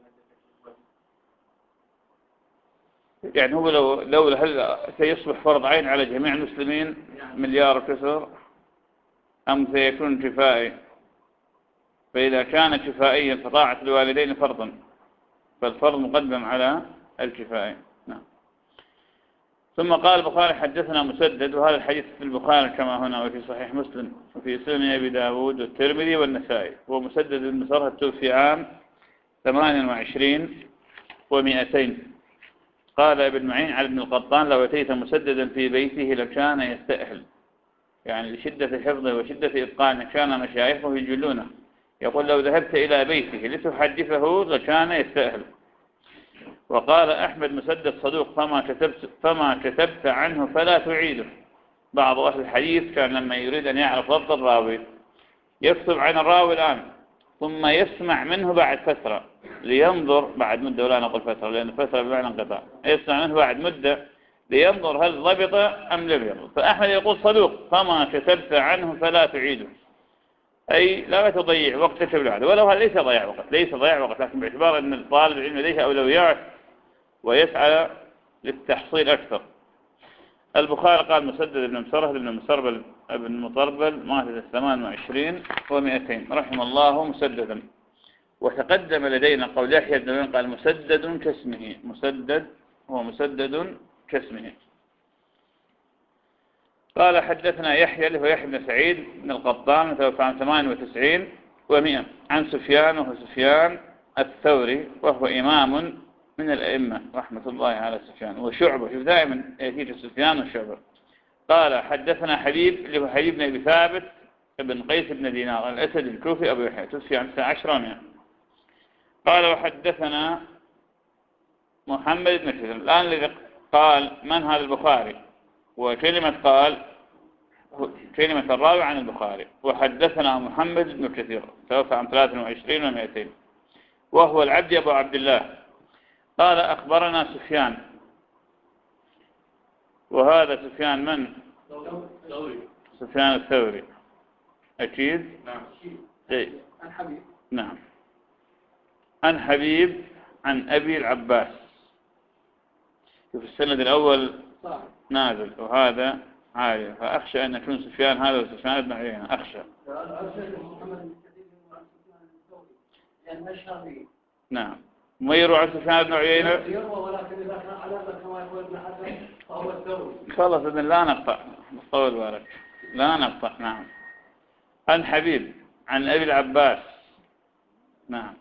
Speaker 1: يعني هو لو لو هل سيصبح فرض عين على جميع المسلمين مليار كسر، أم سيكون كفائي؟ فإذا كان كفائيا فطاعة الوالدين فرضا، فالفرض مقدم على الكفائي. نعم. ثم قال البخاري حدثنا مسدد، وهذا الحديث في البخاري كما هنا وفي صحيح مسلم وفي سنن أبي داود والترمذي والنسائي. ومسدد بن مسرهد توفي عام ثمان وعشرين ومئتين. قال ابن معين على ابن القطان: لو أتيت مسددا في بيته لكان يستأهل، يعني لشدة حفظه وشدة إتقانه كان مشايخه يجلونه. يقول: لو ذهبت إلى بيته لتحدثه لكان يستأهل. وقال أحمد: مسدد صدوق فما كتبت, فما كتبت عنه فلا تعيده. بعض أهل الحديث كان لما يريد أن يعرف ضبط الراوي يكتب عن الراوي الآن ثم يسمع منه بعد فترة لينظر، بعد مدة ولا نقول فترة لأن فترة بمعنى انقطاع، يسمع منه بعد مدة لينظر هل ضبط أم لم يضبط. فأحمد يقول: صدوق فما كتبت عنه فلا تعيده، أي لا تضيع وقتك بالعادة. ولو هذا ليس ضياع وقت، ليس ضياع وقت، لكن باعتبار أن الطالب العلم لديه أولويات ويسعى للتحصيل أكثر. البخاري قال: مسدد بن مسرهد بن مسربل بن مطربل مات ثمان وعشرين ومئتين، رحم الله مسددا. وتقدم لدينا قول يحيى بن معين قال: مسدد كاسمه، مسدد هو مسدد كاسمه. قال: حدثنا يحيى اللي هو يحيى بن سعيد بن القطان توفى عام ثمان وتسعين ومئة، عن سفيان وهو سفيان الثوري وهو إمام من الأئمة رحمة الله على سفيان وشعبة. شوف دائما يأتي سفيان وشعبة. قال: حدثنا حبيب اللي هو حبيب بن أبي ثابت بن قيس بن دينار الأسد الكوفي أبو يحيى توفي عام عشرة ومئة. قال: وحدثنا محمد بن كثير. الآن الذي قال من هذا البخاري، وكلمة قال كلمة الراوي عن البخاري. وحدثنا محمد بن كثير توفى عام ثلاث وعشرين ومئتين وهو العبد أبو عبد الله. قال: أخبرنا سفيان، وهذا سفيان من؟ سفيان الثوري أكيد.
Speaker 2: نعم.
Speaker 1: إيه؟
Speaker 2: عن حبيب.
Speaker 1: نعم. عن حبيب عن أبي العباس. في السند الأول صح. نازل وهذا عالي، فأخشى أن يكون سفيان هذا وسفيان بن عيينة، أخشى. نعم. ما يروى عن سفيان بن عيينة؟
Speaker 2: يروى، ولكن إذا كان على كما يقول ابن حسن فهو الثوري.
Speaker 1: خلص إذن لا نقطع، طول بارك، لا نقطع. نعم. عن حبيب عن أبي العباس. نعم.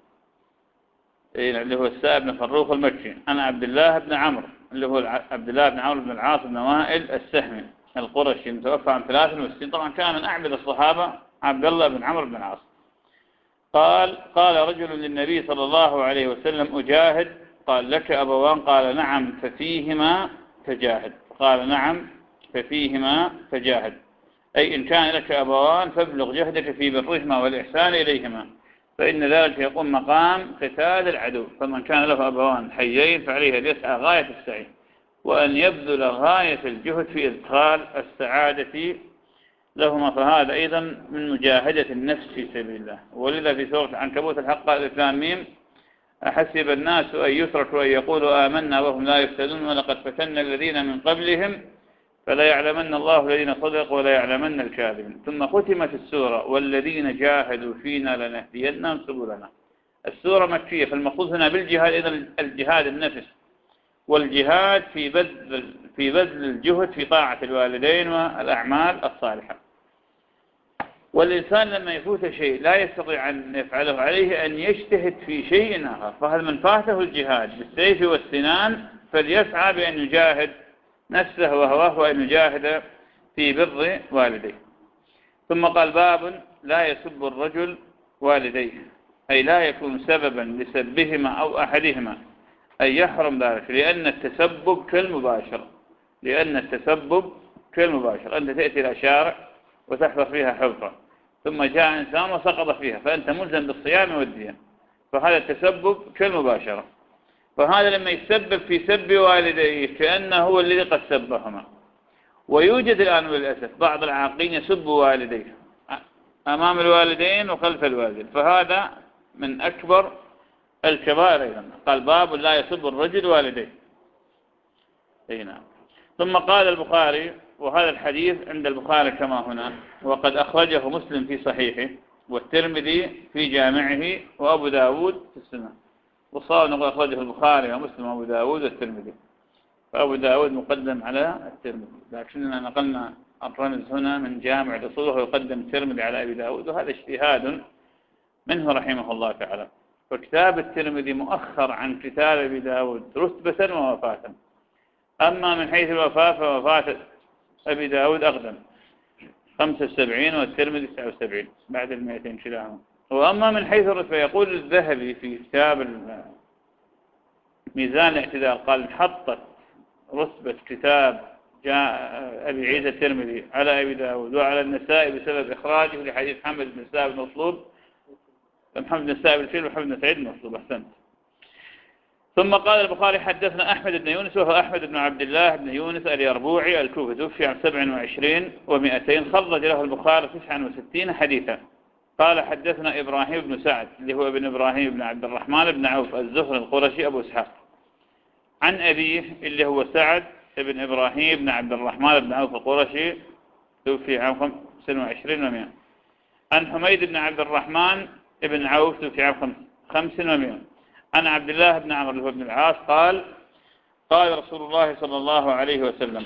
Speaker 1: إيه اللي هو السائب بن فروخ المكي. عن عبد الله بن عمرو اللي هو عبد الله بن عمرو بن العاص بن وائل السهمي القرشي المتوفى عن ثلاث وستين. طبعا كان من أعبد الصحابة عبد الله بن عمرو بن العاص. قال: قال رجل للنبي صلى الله عليه وسلم: أجاهد؟ قال: لك أبوان؟ قال: نعم ففيهما فجاهد. قال: نعم ففيهما فجاهد، أي إن كان لك أبوان فابلغ جهدك في برهما والإحسان إليهما، فإن ذلك يقوم مقام قتال العدو. فمن كان له أبوان حيين فعليه أن يسعى غاية السعي وأن يبذل غاية الجهد في إدخال السعادة لهما، فهذا أيضا من مجاهدة النفس في سبيل الله. ولذا في سورة العنكبوت الحق قال: الف لام ميم أحسب الناس أن يتركوا أن يقولوا آمنا وهم لا يفتنون ولقد فتنا الذين من قبلهم فلا يعلمن الله الذين صدقوا ولا يعلمن الكاذبين. ثم ختمت السورة: والذين جاهدوا فينا لنهدينهم سبلنا. السورة مكية، فالمقصود هنا بالجهاد إذن الجهاد النفس، والجهاد في بذل في بذل الجهد في طاعة الوالدين والأعمال الصالحة. والإنسان لما يفوت شيء لا يستطيع أن يفعله عليه أن يجتهد في شيء آخر، فهذا من فاته الجهاد بالسيف والسنان فليسعى بأن يجاهد نفسه وهواه وأن يجاهد في بر والديه. ثم قال: باب لا يسب الرجل والديه، أي لا يكون سببا لسبهما أو أحدهما، أي يحرم ذلك، لأن التسبب كالمباشرة لأن التسبب كالمباشرة أنت تأتي إلى شارع وتحفر فيها حفرة ثم جاء إنسان وسقط فيها فأنت ملزم بالصيام والدين، فهذا التسبب كالمباشرة. فهذا لما يتسبب في سب والديه كأنه هو الذي قد سبهما. ويوجد الآن للأسف بعض العاقين يسب والديه أمام الوالدين وخلف الوالدين، فهذا من أكبر الكبائر أيضا. قال: باب لا يسب الرجل والديه. أي نعم. ثم قال البخاري، وهذا الحديث عند البخاري كما هنا، وقد أخرجه مسلم في صحيحه والترمذي في جامعه وأبو داود في السنة. وصار نقول أخرجه البخاري ومسلم وأبو داود والترمذي. فأبو داود مقدم على الترمذي، لكننا نقلنا الرمز هنا من جامع الأصول ويقدم الترمذي على أبي داود، وهذا اجتهاد منه رحمه الله تعالى. فكتاب الترمذي مؤخر عن كتاب أبي داود رتبة ووفاة. أما من حيث الوفاة فوفاة أبي داود أقدم خمسة وسبعين والترمذي تسعة وسبعين بعد المئتين كلاهما. وأما من حيث الرتبة يقول الذهبي في كتاب ميزان الاعتدال قال محطة رتبة كتاب جاء أبي عيسى الترمذي على أبي داود وعلى النسائي بسبب إخراجه لحديث محمد بن سعد المطلوب محمد بن سعد الفيل ومحمد بن سعيد المطلوب. أحسنت. ثم قال البخاري حدثنا أحمد بن يونس وهو أحمد بن عبد الله بن يونس اليربوعي الكوفي توفي عام سبع وعشرين ومئتين، خرج له البخاري تسعة وستين حديثا. قال حدثنا إبراهيم بن سعد اللي هو ابن إبراهيم بن عبد الرحمن بن عوف الزهري القرشي أبو إسحاق عن أبيه اللي هو سعد ابن إبراهيم بن عبد الرحمن بن عوف القرشي توفي عام خمسة وعشرين ومئة. عن حميد بن عبد الرحمن بن عوف توفي عام خمس ومئة. عن عبد الله بن عمرو بن العاص قال قال رسول الله صلى الله عليه وسلم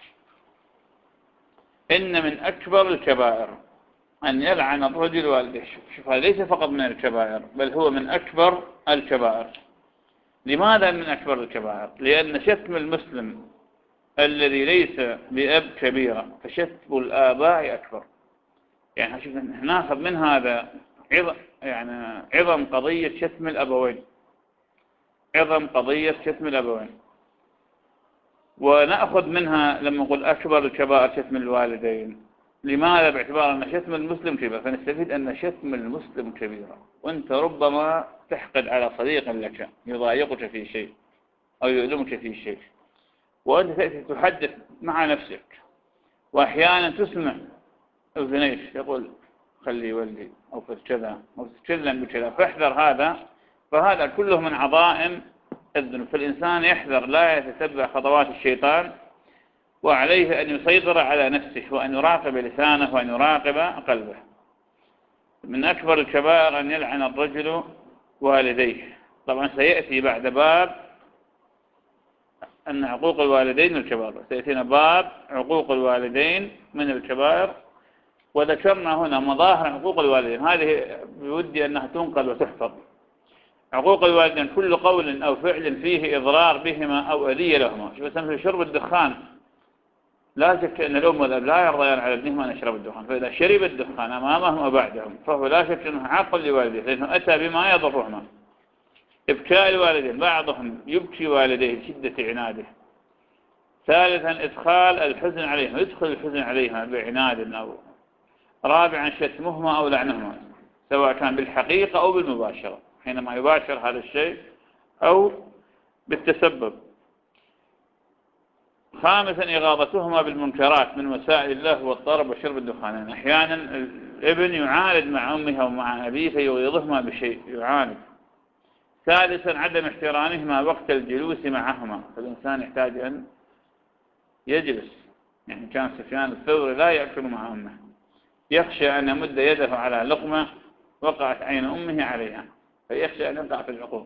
Speaker 1: إن من أكبر الكبائر أن يلعن الرجل والديه. شوف هذا ليس فقط من الكبائر بل هو من أكبر الكبائر. لماذا من أكبر الكبائر؟ لأن شتم المسلم الذي ليس بأب كبيرة فشتم الآباء أكبر. يعني شوف ناخذ من هذا عظم يعني عظم قضية شتم الأبوين عظم قضية شتم الأبوين ونأخذ منها لما نقول أكبر الكبائر شتم الوالدين. لماذا؟ باعتبار أن شتم المسلم كبيرة، فنستفيد أن شتم المسلم كبيرة. وأنت ربما تحقد على صديق لك يضايقك في شيء أو يؤلمك في شيء وأنت تأتي تحدث مع نفسك وأحيانا تسمع أذنيش يقول خلي يولي أو في كذا أو تتكلم بكذا، فاحذر هذا. فهذا كله من عظائم الذنوب. فالإنسان يحذر لا يتتبع خطوات الشيطان، وعليه أن يسيطر على نفسه وأن يراقب لسانه وأن يراقب قلبه. من أكبر الكبائر أن يلعن الرجل والديه. طبعا سيأتي بعد باب أن عقوق الوالدين من الكبائر، سيأتينا باب عقوق الوالدين من الكبائر. وذكرنا هنا مظاهر عقوق الوالدين، هذه بودي أنها تنقل وتحفظ. عقوق الوالدين كل قول أو فعل فيه إضرار بهما أو أذية لهما. مثلا في شرب الدخان لا شك أن الأم والأب لا يرضيان على ابنهما أن يشرب الدخان، فإذا شرب الدخان أمامهم وبعدهم فهو لا شك أنه عاق لوالديه لأنه أتى بما يضرهما. إبكاء الوالدين، بعضهم يبكي والديه لشدة عناده. ثالثا إدخال الحزن عليهم، يدخل الحزن عليهما بعناد. أو رابعا شتمهما أو لعنهما سواء كان بالحقيقة أو بالمباشرة حينما يباشر هذا الشيء أو بالتسبب. خامسا إغاظتهما بالمنكرات من وسائل الله والطرب وشرب الدخان. أحيانا الابن يعاند مع أمه ومع أبيه فيغيظهما بشيء يعاند. ثالثا عدم احترامهما وقت الجلوس معهما، فالإنسان يحتاج أن يجلس. يعني كان سفيان الثوري لا يأكل مع أمه، يخشى أن يمد يده على لقمة وقعت عين أمه عليها فيخشى أن يقع في العقوق.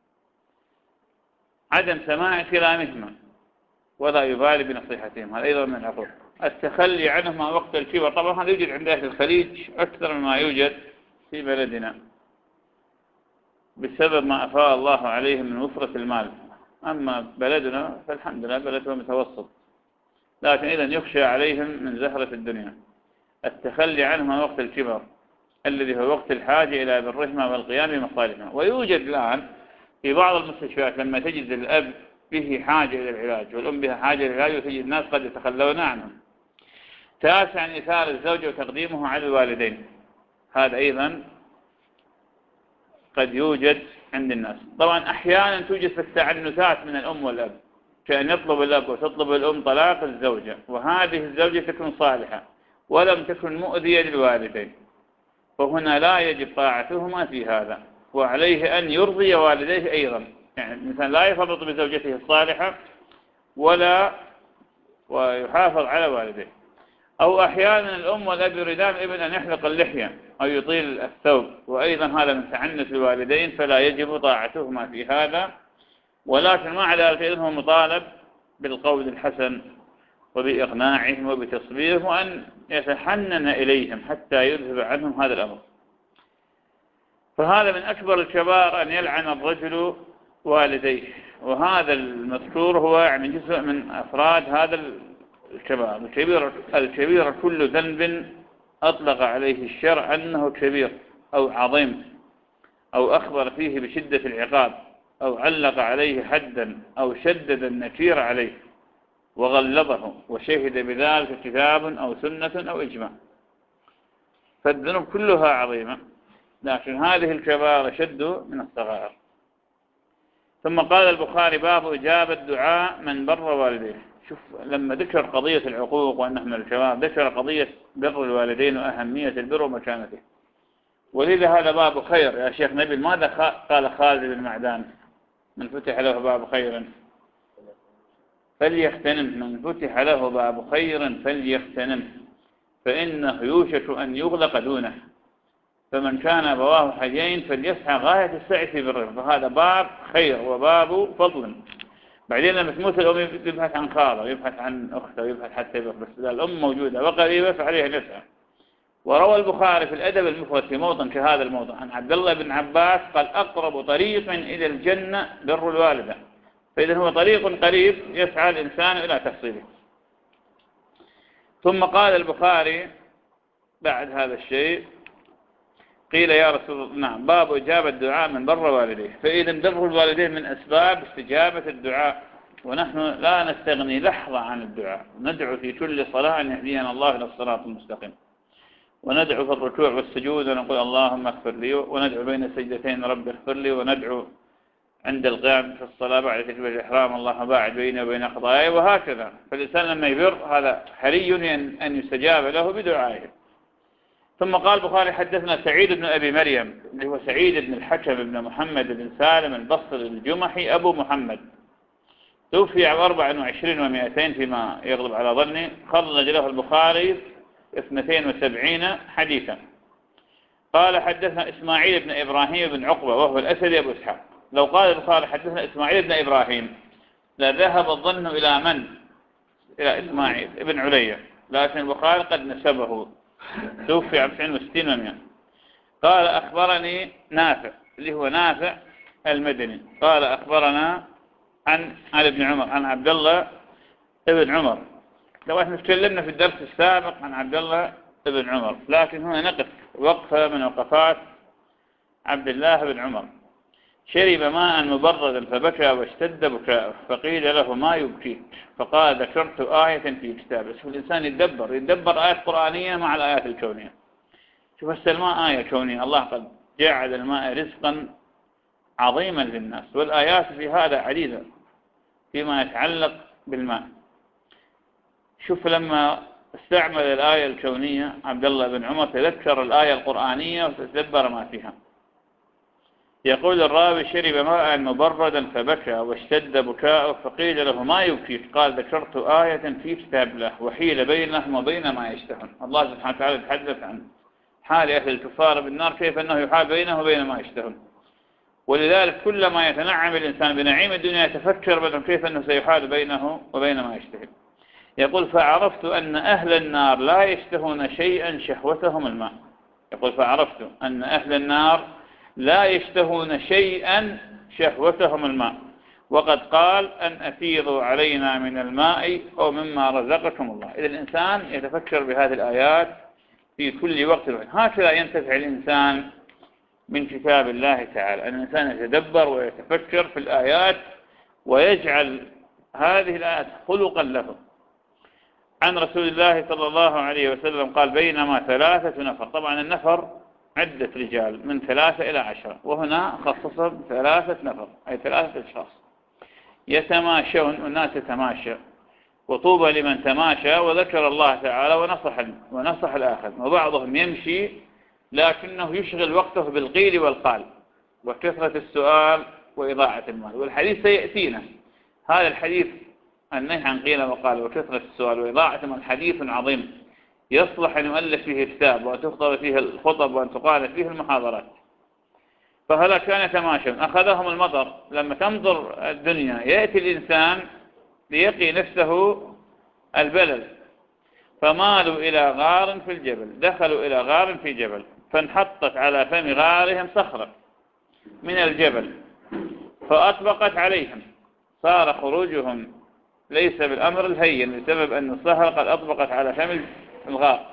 Speaker 1: عدم سماع كلامهما ولا يبالي بنصيحتهم، هذا أيضا من العقوق. التخلي عنهما وقت الكبر، طبعا هذا يوجد عند أهل الخليج أكثر مما يوجد في بلدنا بسبب ما أفاء الله عليهم من وفرة المال. أما بلدنا فالحمد لله بلد متوسط، لكن إذن يخشى عليهم من زهرة الدنيا. التخلي عنهما وقت الكبر الذي هو وقت الحاجة إلى برهما والقيام بمصالحهما. ويوجد الآن في بعض المستشفيات لما تجد الأب به حاجة إلى العلاج والأم بها حاجة إلى العلاج وتجد الناس قد يتخلون عنهم. تاسعا إثار الزوج وتقديمه على الوالدين، هذا أيضا قد يوجد عند الناس. طبعا أحيانا توجد في التعنتات من الأم والأب، كأن يطلب الأب وتطلب الأم طلاق الزوجة وهذه الزوجة تكون صالحة ولم تكن مؤذية للوالدين، فهنا لا يجب طاعتهما في هذا، وعليه أن يرضي والديه أيضا. يعني الإنسان لا يفرط بزوجته الصالحة ولا ويحافظ على والديه. أو أحيانا الأم والأب يريدان الابن أن يحلق اللحية أو يطيل الثوب، وأيضا هذا من تعنت الوالدين فلا يجب طاعتهما في هذا. ولكن مع ذلك إذن هو مطالب بالقول الحسن وبإقناعهم وبتصبيرهم، وأن يتحنن إليهم حتى يذهب عنهم هذا الأمر. فهذا من أكبر الكبائر أن يلعن الرجل والديه، وهذا المذكور هو يعني جزء من أفراد هذا الكبائر. الكبير الكبير كل ذنب أطلق عليه الشرع أنه كبير أو عظيم، أو أخبر فيه بشدة العقاب، أو علق عليه حدا، أو شدد النكير عليه وغلظه وشهد بذلك كتاب أو سنة أو إجماع. فالذنوب كلها عظيمة، لكن هذه الكبائر شد من الصغائر. ثم قال البخاري: باب إجابة دعاء من بر والديه. شوف، لما ذكر قضية العقوق وأنه من الكبائر ذكر قضية بر الوالدين وأهمية البر ومكانته. ولذا هذا باب خير يا شيخ نبيل. ماذا قال خالد بن معدان: من فتح له باب خير فليغتنم، من فتح له باب خير فليغتنم، فإنه يوشك أن يغلق دونه، فمن كان أبواه حيين فليسعى غاية السعي في بره. فهذا باب خير وباب فضل. بعدين لما تموت الأم يبحث عن خاله، يبحث عن أخته، يبحث حتى يبحث، بس إذا الأم موجودة وقريبة فعليه نسعى. وروى البخاري في الأدب المفرد في موطن كهذا الموطن عن عبد الله بن عباس قال: أقرب طريق إلى الجنة بر الوالدة. فإذا هو طريق قريب يسعى الإنسان إلى تحصيله. ثم قال البخاري بعد هذا الشيء: قيل يا رسول الله، نعم، باب إجابة الدعاء من بر والديه. فإذا بر الوالدين من أسباب استجابة الدعاء، ونحن لا نستغني لحظة عن الدعاء. ندعو في كل صلاة أن يهدينا الله إلى الصراط المستقيم، وندعو في الركوع والسجود ونقول اللهم اغفر لي، وندعو بين السجدتين رب اغفر لي، وندعو عند القيام في الصلاة بعد تكبيرة الإحرام اللهم باعد بيني وبين خطاياي، وهكذا. فالإنسان لما يبر هذا حري أن يستجاب له بدعائه. ثم قال البخاري: حدثنا سعيد بن أبي مريم اللي هو سعيد بن الحكم بن محمد بن سالم البصري الجمحي أبو محمد، توفي عام أربع وعشرين ومائتين فيما يغلب على ظني. خرج له البخاري اثنتين وسبعين حديثا. قال: حدثنا إسماعيل بن إبراهيم بن عقبة وهو الأسدي أبو إسحاق. لو قال البخاري حدثنا إسماعيل بن إبراهيم لذهب الظن إلى من؟ إلى إسماعيل بن علية، لكن البخاري قد نسبه، توفي عام تسعين وستين ومئة. قال: أخبرني نافع اللي هو نافع المدني قال: أخبرنا عن علي بن عمر عن عبد الله ابن عمر. لو احنا تكلمنا في الدرس السابق عن عبد الله ابن عمر، لكن هنا نقف وقفة من وقفات عبد الله بن عمر. شرب ماء مبردا فبكى واشتد بكاءه، فقيل له: ما يبكيك؟ فقال: ذكرت آية في كتابه. شوف الإنسان يتدبر يتدبر آيات قرآنية مع الآيات الكونية. شوف هسه الماء آية كونية، الله قد جعل الماء رزقا عظيما للناس، والآيات في هذا عديدة فيما يتعلق بالماء. شوف لما استعمل الآية الكونية عبد الله بن عمر تذكر الآية القرآنية وتدبر ما فيها. يقول الراوي: شرب ماء مبردا فبكى واشتد بكاءه، فقيل له: ما يبكيك؟ قال: ذكرت آية في كتاب الله وحيل بينهم وبين ما يشتهون. الله سبحانه وتعالى يتحدث عن حال أهل الكفار بالنار، كيف أنه يحال بينه وبين ما يشتهون. ولذلك كلما يتنعم الإنسان بنعيم الدنيا يتفكر بدل كيف أنه سيحال بينه وبين ما يشتهي. يقول: فعرفت أن أهل النار لا يشتهون شيئا شهوتهم الماء. يقول: فعرفت أن أهل النار لا يشتهون شيئا شهوتهم الماء، وقد قال: أن أفيضوا علينا من الماء أو مما رزقكم الله. إذا الإنسان يتفكر بهذه الآيات في كل وقت. هكذا ينتفع الإنسان من كتاب الله تعالى، أن الإنسان يتدبر ويتفكر في الآيات ويجعل هذه الآيات خلقا له. عن رسول الله صلى الله عليه وسلم قال: بينما ثلاثة نفر، طبعا النفر عدة رجال من ثلاثة إلى عشرة، وهنا خصص ثلاثة نفر أي ثلاثة أشخاص يتماشون، والناس يتماشى، وطوبى لمن تماشى وذكر الله تعالى ونصح ونصح الآخر. وبعضهم يمشي لكنه يشغل وقته بالقيل والقال وكثرة السؤال وإضاعة المال. والحديث سيأتينا هذا الحديث النهي عن قيل وقال وكثرة السؤال وإضاعة المال حديث عظيم يصلح أن يؤلف فيه كتاب وأن تخطب فيه الخطب وأن تقال فيه المحاضرات. فهذا كان يتماشون، أخذهم المطر. لما تنظر الدنيا يأتي الإنسان ليقي نفسه البلل، فمالوا إلى غار في الجبل، دخلوا إلى غار في جبل، فانحطت على فم غارهم صخرة من الجبل فأطبقت عليهم، صار خروجهم ليس بالأمر الهين بسبب أن الصخرة قد أطبقت على فم الغار.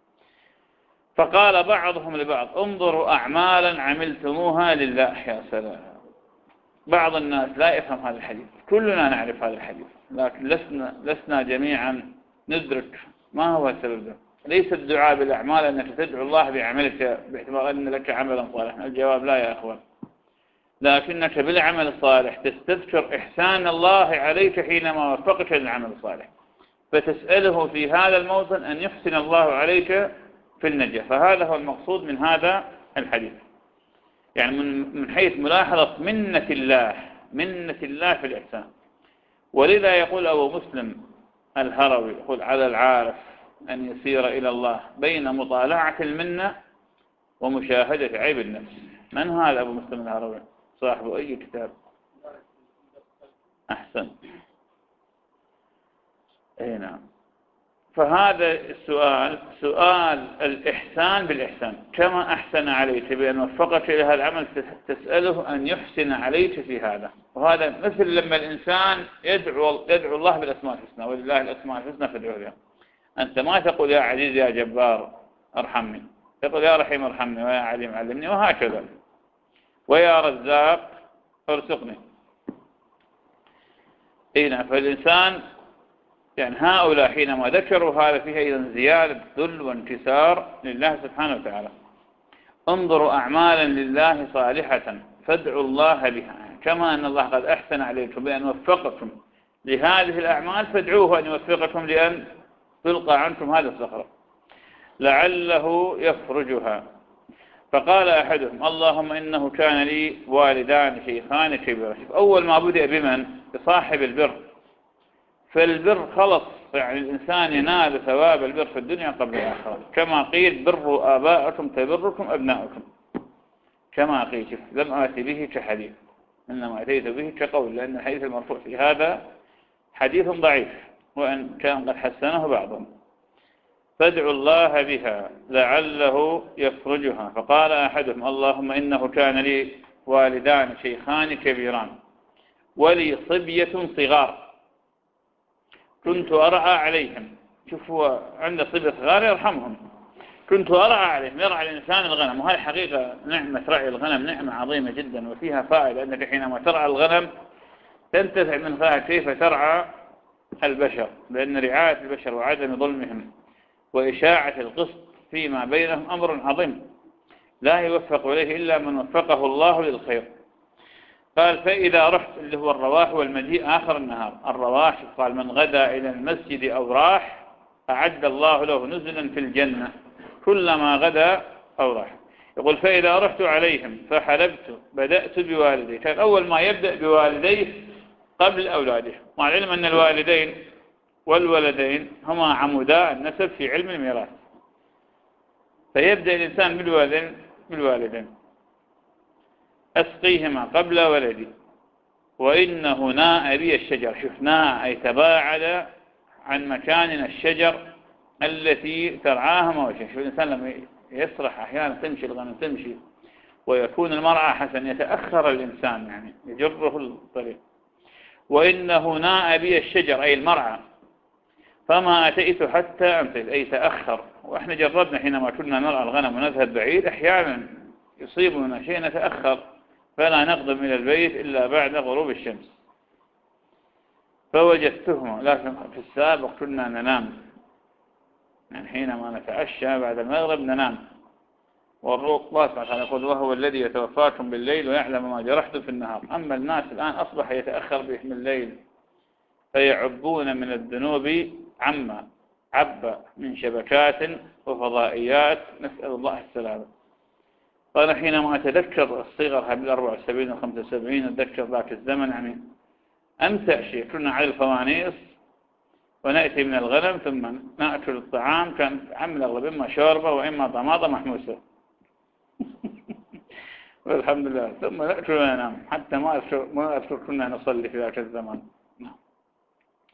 Speaker 1: فقال بعضهم لبعض انظروا أعمالا عملتموها لله. يا سلام، بعض الناس لا يفهم هذا الحديث، كلنا نعرف هذا الحديث، لكن لسنا, لسنا جميعا ندرك ما هو السبب ده. ليس الدعاء بالأعمال أنك تدعو الله بعملك باعتبار أن لك عملا صالحا، الجواب لا يا أخوان، لكنك بالعمل الصالح تستذكر إحسان الله عليك حينما وفقك للعمل الصالح، فتسأله في هذا الموطن أن يحسن الله عليك في النجاة. فهذا هو المقصود من هذا الحديث، يعني من حيث ملاحظة منة الله، منة الله في الإحسان. ولذا يقول أبو مسلم الهروي، يقول على العارف أن يسير إلى الله بين مطالعة المنة ومشاهدة عيب النفس. من هذا أبو مسلم الهروي؟ صاحب أي كتاب؟ أحسن، أي نعم. فهذا السؤال سؤال الإحسان بالإحسان، كما أحسن عليك بأن وفقك إلى هذا العمل تسأله أن يحسن عليك في هذا. وهذا مثل لما الإنسان يدعو, يدعو الله بالأسماء الحسنى، ولله الأسماء الحسنى فادعوه بها. أنت ما تقول يا عزيز يا جبار ارحمني، تقول يا رحيم ارحمني، ويا عليم علمني، وهكذا، ويا رزاق ارزقني. إذن فالإنسان يعني هؤلاء حينما ذكروا هذا فيه أيضا زيادة ذل وانكسار لله سبحانه وتعالى. انظروا أعمالا لله صالحة فادعوا الله بها، كما أن الله قد أحسن عليكم بأن وفقكم لهذه الأعمال، فادعوه أن يوفقكم لأن تلقى عنكم هذا الصخرة لعله يفرجها. فقال أحدهم اللهم إنه كان لي والدان شيخان كبيران. أول ما بدأ بمن؟ بصاحب البر، فالبر خلص، يعني الإنسان ينال ثواب البر في الدنيا قبل الآخرة، كما قيل بروا آباءكم تبركم أبناؤكم، كما قيل. لم آتي به كحديث، إنما أتيت به كقول، لأن الحديث المرفوع في هذا حديث ضعيف، وإن كان قد حسنه بعضهم. فادعوا الله بها لعله يفرجها. فقال أحدهم اللهم إنه كان لي والدان شيخان كبيران ولي صبية صغار كنت أرعى عليهم. شوفوا عند صبية صغار يرحمهم، كنت أرعى عليهم. يرعى الإنسان الغنم، وهذه حقيقة نعمة رعي الغنم نعمة عظيمة جدا، وفيها فائدة أنك حينما ترعى الغنم تنتفع من فيها كيف ترعى البشر، لأن رعاية البشر وعدم ظلمهم وإشاعة القسط فيما بينهم أمر عظيم لا يوفق إليه إلا من وفقه الله للخير. قال فإذا رحت، اللي هو الرواح والمجيء آخر النهار. الرواح قال من غدا إلى المسجد أو راح أعد الله له نزلا في الجنة كلما غدا أو راح. يقول فإذا رحت عليهم فحلبت بدأت بوالدي. كان أول ما يبدأ بوالديه قبل أولاده، مع العلم أن الوالدين والولدين هما عمودا النسب في علم الميراث، فيبدأ الإنسان بالوالدين بالوالدين أسقيهما قبل ولدي، وإنه ناء بي الشجر. شفناه أي تباعد عن مكاننا الشجر التي ترعاها مواشي. شوف الإنسان لما يسرح أحيانا تمشي الغنم تمشي ويكون المرعى حسن يتأخر الإنسان، يعني يجره الطريق. وإنه ناء بي الشجر أي المرعى فما أتيت حتى أمسك أي تأخر. وإحنا جربنا حينما كنا نرعى الغنم ونذهب بعيد أحيانا يصيبنا شيء نتأخر فلا نقدم إلى البيت إلا بعد غروب الشمس. فوجدتهما، لكن في السابق كنا ننام، يعني حينما نتعشى بعد المغرب ننام، والروح الله سبحانه وتعالى يقول وهو الذي يتوفاكم بالليل ويعلم ما جرحتم في النهار. أما الناس الآن أصبح يتأخر بهم الليل فيعبون من الذنوب عما عب من شبكات وفضائيات، نسأل الله السلامة. قال حينما أتذكر الصغر هذه الأربع وسبعين وخمسة وسبعين أتذكر ذاك الزمن، يعني أمتع شيء. كنا على الفوانيس ونأتي من الغنم ثم نأكل الطعام، كان عمل أغلب إما شوربة وإما طماطة محموسة والحمد لله. ثم نأكل وننام، حتى ما أذكر ما أذكر كنا نصلي في ذاك الزمان.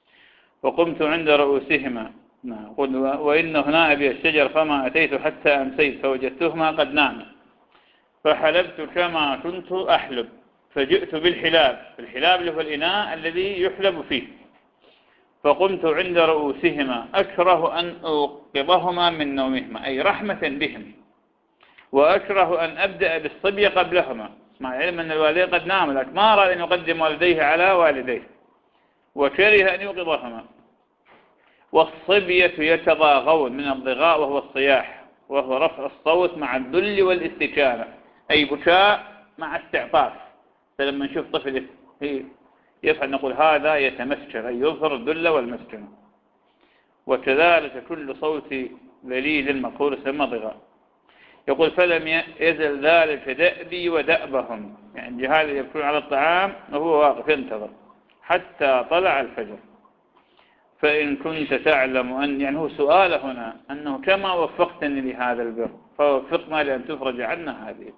Speaker 1: وقمت عند رؤوسهما. قل وإن هنا أبي الشجر فما أتيت حتى أمسيت فوجدتهما قد ناما فحلبت كما كنت أحلب فجئت بالحلاب، الحلاب اللي هو الإناء الذي يحلب فيه، فقمت عند رؤوسهما أكره أن أوقظهما من نومهما، أي رحمة بهم، وأكره أن أبدأ بالصبي قبلهما، مع العلم أن الوالدين قد ناموا لكن ما أراد أن يقدم والديه على والديه، وكره أن يوقظهما. والصبية يتضاغون من الضغاء وهو الصياح، وهو رفع الصوت مع الذل والاستكانة، أي بكاء مع استعطاف. فلما نشوف طفل يفعل نقول هذا يتمسكن، أي يظهر الذل والمسكن. وكذلك كل صوت ذليل مقول سمى ضغاء. يقول فلم يزل ذلك دأبي ودأبهم، يعني جهال يكون على الطعام وهو واقف ينتظر حتى طلع الفجر. فإن كنت تعلم أن، يعني هو سؤال هنا أنه كما وفقتني لهذا البر فوفقنا لأن تفرج عنا هذه.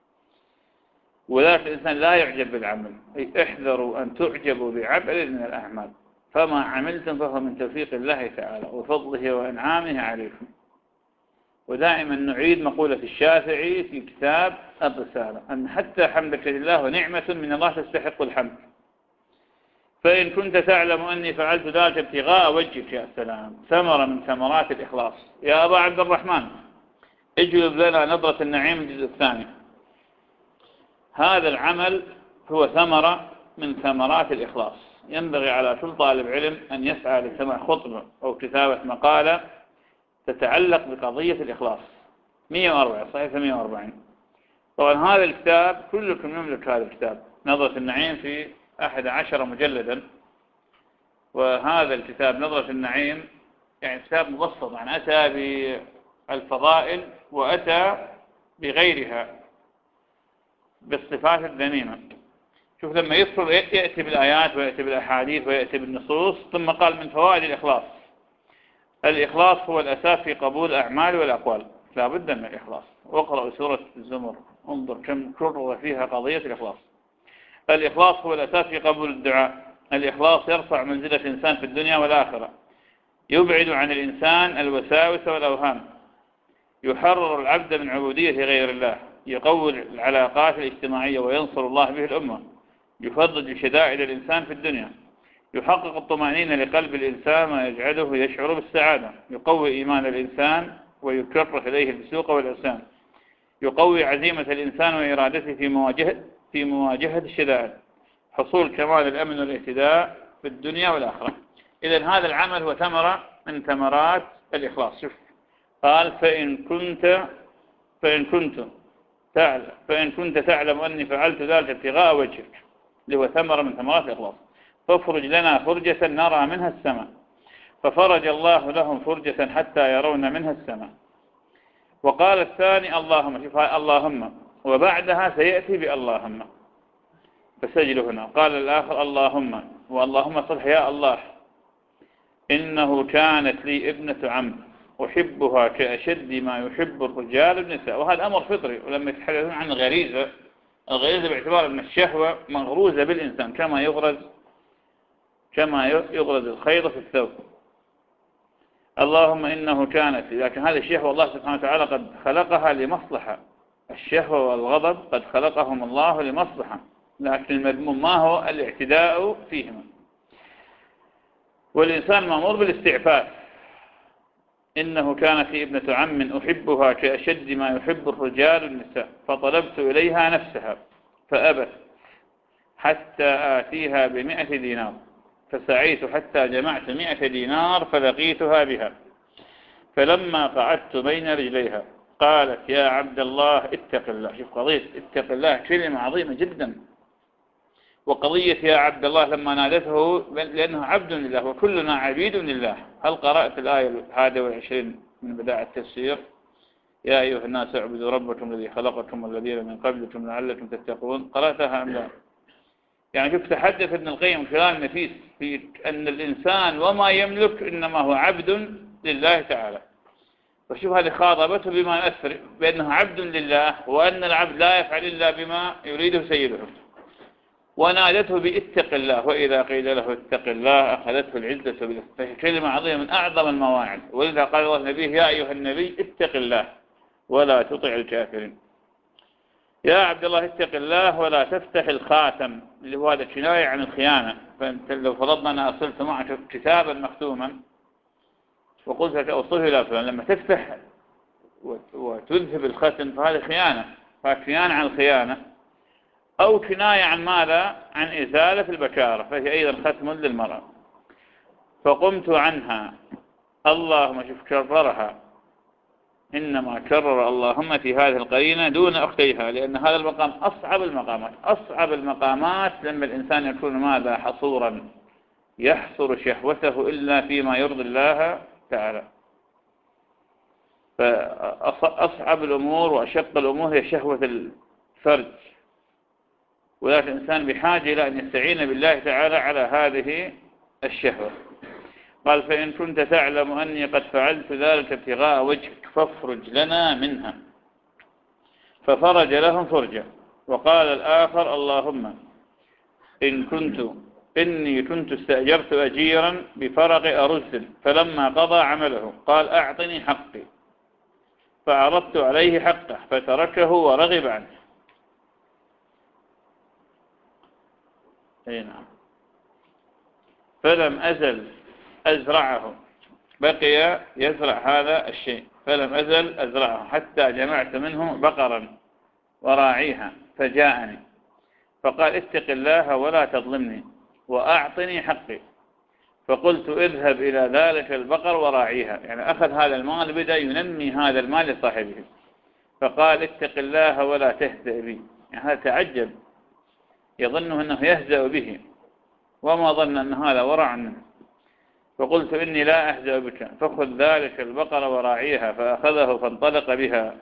Speaker 1: وذلك الإنسان لا يعجب بالعمل، أي احذروا أن تعجبوا بعمل من الأعمال، فما عملتم فهو من توفيق الله تعالى وفضله وإنعامه عليكم. ودائما نعيد مقولة الشافعي في كتاب الرسالة أن حتى حمدك لله نعمة من الله تستحق الحمد. فإن كنت تعلم أني فعلت ذلك ابتغاء وجهك، يا سلام، ثمرة من ثمرات الإخلاص. يا أبا عبد الرحمن اجلب لنا نظرة النعيم الجزء الثاني. هذا العمل هو ثمرة من ثمرات الإخلاص. ينبغي على كل طالب علم أن يسعى لسماع خطبة أو كتابة مقالة تتعلق بقضية الإخلاص. مئة وأربعة صحيفة مئة وأربعين. طبعا هذا الكتاب كلكم يملك هذا الكتاب نظرة النعيم في أحد عشر مجلدا. وهذا الكتاب نظرة النعيم يعني كتاب مبسط، يعني أتى بالفضائل وأتى بغيرها بالصفات الذميمة. شوف لما يدخل يأتي بالآيات ويأتي بالأحاديث ويأتي بالنصوص، ثم قال من فوائد الإخلاص. الإخلاص هو الأساس في قبول الأعمال والأقوال، لا بد من الإخلاص. واقرأوا سورة الزمر انظر كم كرر فيها قضية الإخلاص. الإخلاص هو الأساس في قبول الدعاء. الإخلاص يرفع منزلة الإنسان في الدنيا والآخرة، يبعد عن الإنسان الوساوس والأوهام، يحرر العبد من عبودية غير الله، يقوي العلاقات الاجتماعية وينصر الله به الأمة، يفضل شدائد الإنسان في الدنيا، يحقق الطمأنينة لقلب الإنسان ويجعله يشعر بالسعادة، يقوي إيمان الإنسان ويكره إليه الفسوق والعصيان، يقوي عزيمة الإنسان وإرادته في مواجهة في مواجهة الشدائد، حصول كمال الأمن والاهتداء في الدنيا والآخرة. إذن هذا العمل هو ثمرة من ثمرات الإخلاص. شوف قال فإن كنت فإن كنت تعلم فإن كنت تعلم أني فعلت ذلك ابتغاء وجهك، اللي هو ثمرة من ثمرات الإخلاص، فافرج لنا فرجة نرى منها السماء. ففرج الله لهم فرجة حتى يرون منها السماء. وقال الثاني اللهم، شوف اللهم، وبعدها سيأتي باللهم، فسجل هنا. قال الآخر اللهم، واللهم صلح يا الله، إنه كانت لي ابنة عم أحبها كأشد ما يحب الرجال النساء. وهذا أمر فطري. ولما يتحدثون عن الغريزة، الغريزة باعتبار أن الشهوة مغروزة بالإنسان كما يغرز كما يغرز الخيط في الثوب. اللهم إنه كانت، لكن هذه الشهوة الله سبحانه وتعالى قد خلقها لمصلحة. الشهوة والغضب قد خلقهم الله لمصلحة، لكن المذموم ما هو الاعتداء فيهما. والإنسان مأمور بالاستعفاف. إنه كانت لي ابنة عم أحبها كأشد ما يحب الرجال النساء، فطلبت إليها نفسها فأبت حتى آتيها بمئة دينار، فسعيت حتى جمعت مئة دينار فلقيتها بها، فلما قعدت بين رجليها قالت يا عبد الله اتق الله. شوف قضية اتق الله كلمة عظيمة جدا. وقضية يا عبد الله لما نادته لأنه عبد لله وكلنا عبيد لله. هل قرأت الآية الحادية والعشرين من بداية التفسير؟ يا أيها الناس اعبدوا ربكم الذي خلقكم والذين من قبلكم لعلكم تتقون. قرأتها أم لا؟ يعني شوف تحدث ابن القيم كلام نفيس في أن الإنسان وما يملك إنما هو عبد لله تعالى. وشوف هذه خاطبته بما أثر بأنه عبد لله، وأن العبد لا يفعل إلا بما يريده سيده. ونادته باتق الله، وإذا قيل له اتق الله أخذته العزة بالإثم، فهي كلمة عظيمة من أعظم المواعظ. ولذا قال الله النبي يا أيها النبي اتق الله ولا تطع الكافرين. يا عبد الله اتق الله ولا تفتح الخاتم، اللي هو هذا كناية عن الخيانة. فأنت لو فرضنا أنا أرسلت معك كتابا مختوما وقلت لك أوصله إلى فلان، لما تفتح وتذهب الختم فهذه خيانة، فكناية عن الخيانة، أو كناية عن ماذا؟ عن إزالة البكارة، فهي أيضا ختم للمرأة. فقمت عنها، اللهم شوف كررها، إنما كرر اللهم في هذه القرينة دون أختيها، لأن هذا المقام أصعب المقامات. أصعب المقامات لما الإنسان يكون ماذا؟ حصورا، يحصر شهوته إلا فيما يرضي الله تعالى. فأصعب الأمور وأشق الأمور هي شهوة الفرج، ولكن الإنسان بحاجة إلى أن يستعين بالله تعالى على هذه الشهوة. قال فإن كنت تعلم أني قد فعلت ذلك ابتغاء وجهك فافرج لنا منها، ففرج لهم فرجا. وقال الآخر اللهم إن كنت إني كنت استأجرت أجيرا بفرق أرز فلما قضى عمله قال أعطني حقي، فعرضت عليه حقه فتركه ورغب عنه. أي نعم. فلم أزل أزرعه، بقي يزرع هذا الشيء، فلم أزل أزرعه حتى جمعت منه بقرا وراعيها فجاءني فقال اتق الله ولا تظلمني وأعطني حقي، فقلت اذهب إلى ذلك البقر وراعيها، يعني أخذ هذا المال بدأ ينمي هذا المال لصاحبه، فقال اتق الله ولا تهزأ بي، يعني هذا تعجب، يظنه أنه يهزأ به وما ظن أن هذا ورع منه. فقلت إني لا أهزأ بك، فخذ ذلك البقر وراعيها، فأخذه فانطلق بها.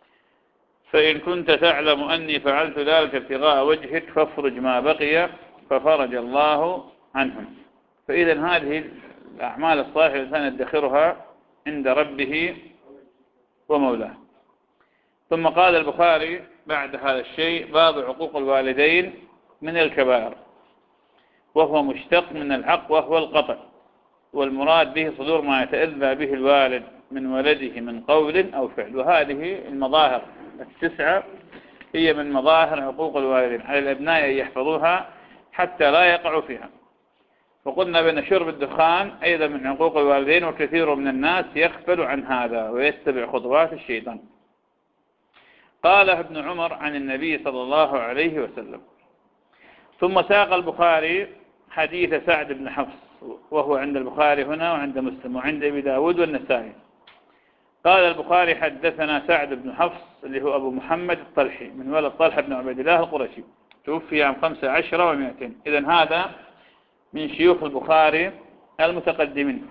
Speaker 1: فإن كنت تعلم أني فعلت ذلك ابتغاء وجهك فافرج ما بقي، ففرج الله عنهم. فإذا هذه الأعمال الصالحة الإنسان يدخرها عند ربه ومولاه. ثم قال البخاري بعد هذا الشيء باب عقوق الوالدين من الكبائر، وهو مشتق من العق وهو القطع، والمراد به صدور ما يتأذى به الوالد من ولده من قول أو فعل. وهذه المظاهر التسعة هي من مظاهر عقوق الوالدين، على الأبناء أن يحفظوها حتى لا يقعوا فيها. وقلنا بأن شرب الدخان أيضا من عقوق الوالدين، وكثير من الناس يغفل عن هذا ويتبع خطوات الشيطان. قال ابن عمر عن النبي صلى الله عليه وسلم. ثم ساق البخاري حديث سعد بن حفص، وهو عند البخاري هنا وعند مسلم وعند أبي داود والنسائي. قال البخاري حدثنا سعد بن حفص اللي هو أبو محمد الطلحي من ولد طلحة بن عبيد الله القرشي، توفي عام خمسة عشر ومئتين. إذن هذا من شيوخ البخاري المتقدمين.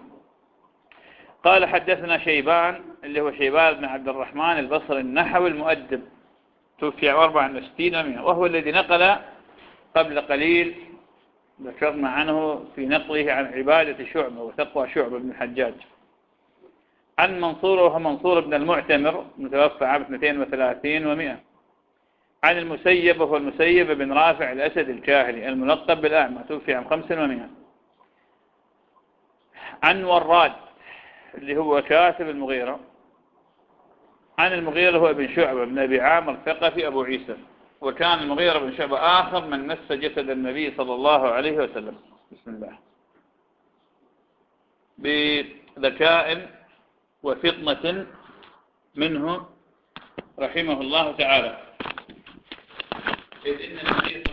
Speaker 1: قال حدثنا شيبان اللي هو شيبان بن عبد الرحمن البصري النحوي المؤدب، توفي عام أربعة وستين ومئة، وهو الذي نقل قبل قليل ذكرنا عنه في نقله عن عبادة شعبة وتقوى شعبة بن الحجاج، عن منصور وهو منصور بن المعتمر متوفى عام اثنتين وثلاثين ومئة، عن المسيب وهو المسيب بن رافع الأسد الكاهلي الملقب بالأعمى، توفي عام خمس ومئة، عن وراد اللي هو كاتب المغيرة، عن المغيرة هو ابن شعبة بن أبي عامر الثقفي أبو عيسى، وكان المغيرة بن شعبة آخر من مس جسد النبي صلى الله عليه وسلم. بسم الله. بذكاء وفطنة منه رحمه الله تعالى، إذ إن النبي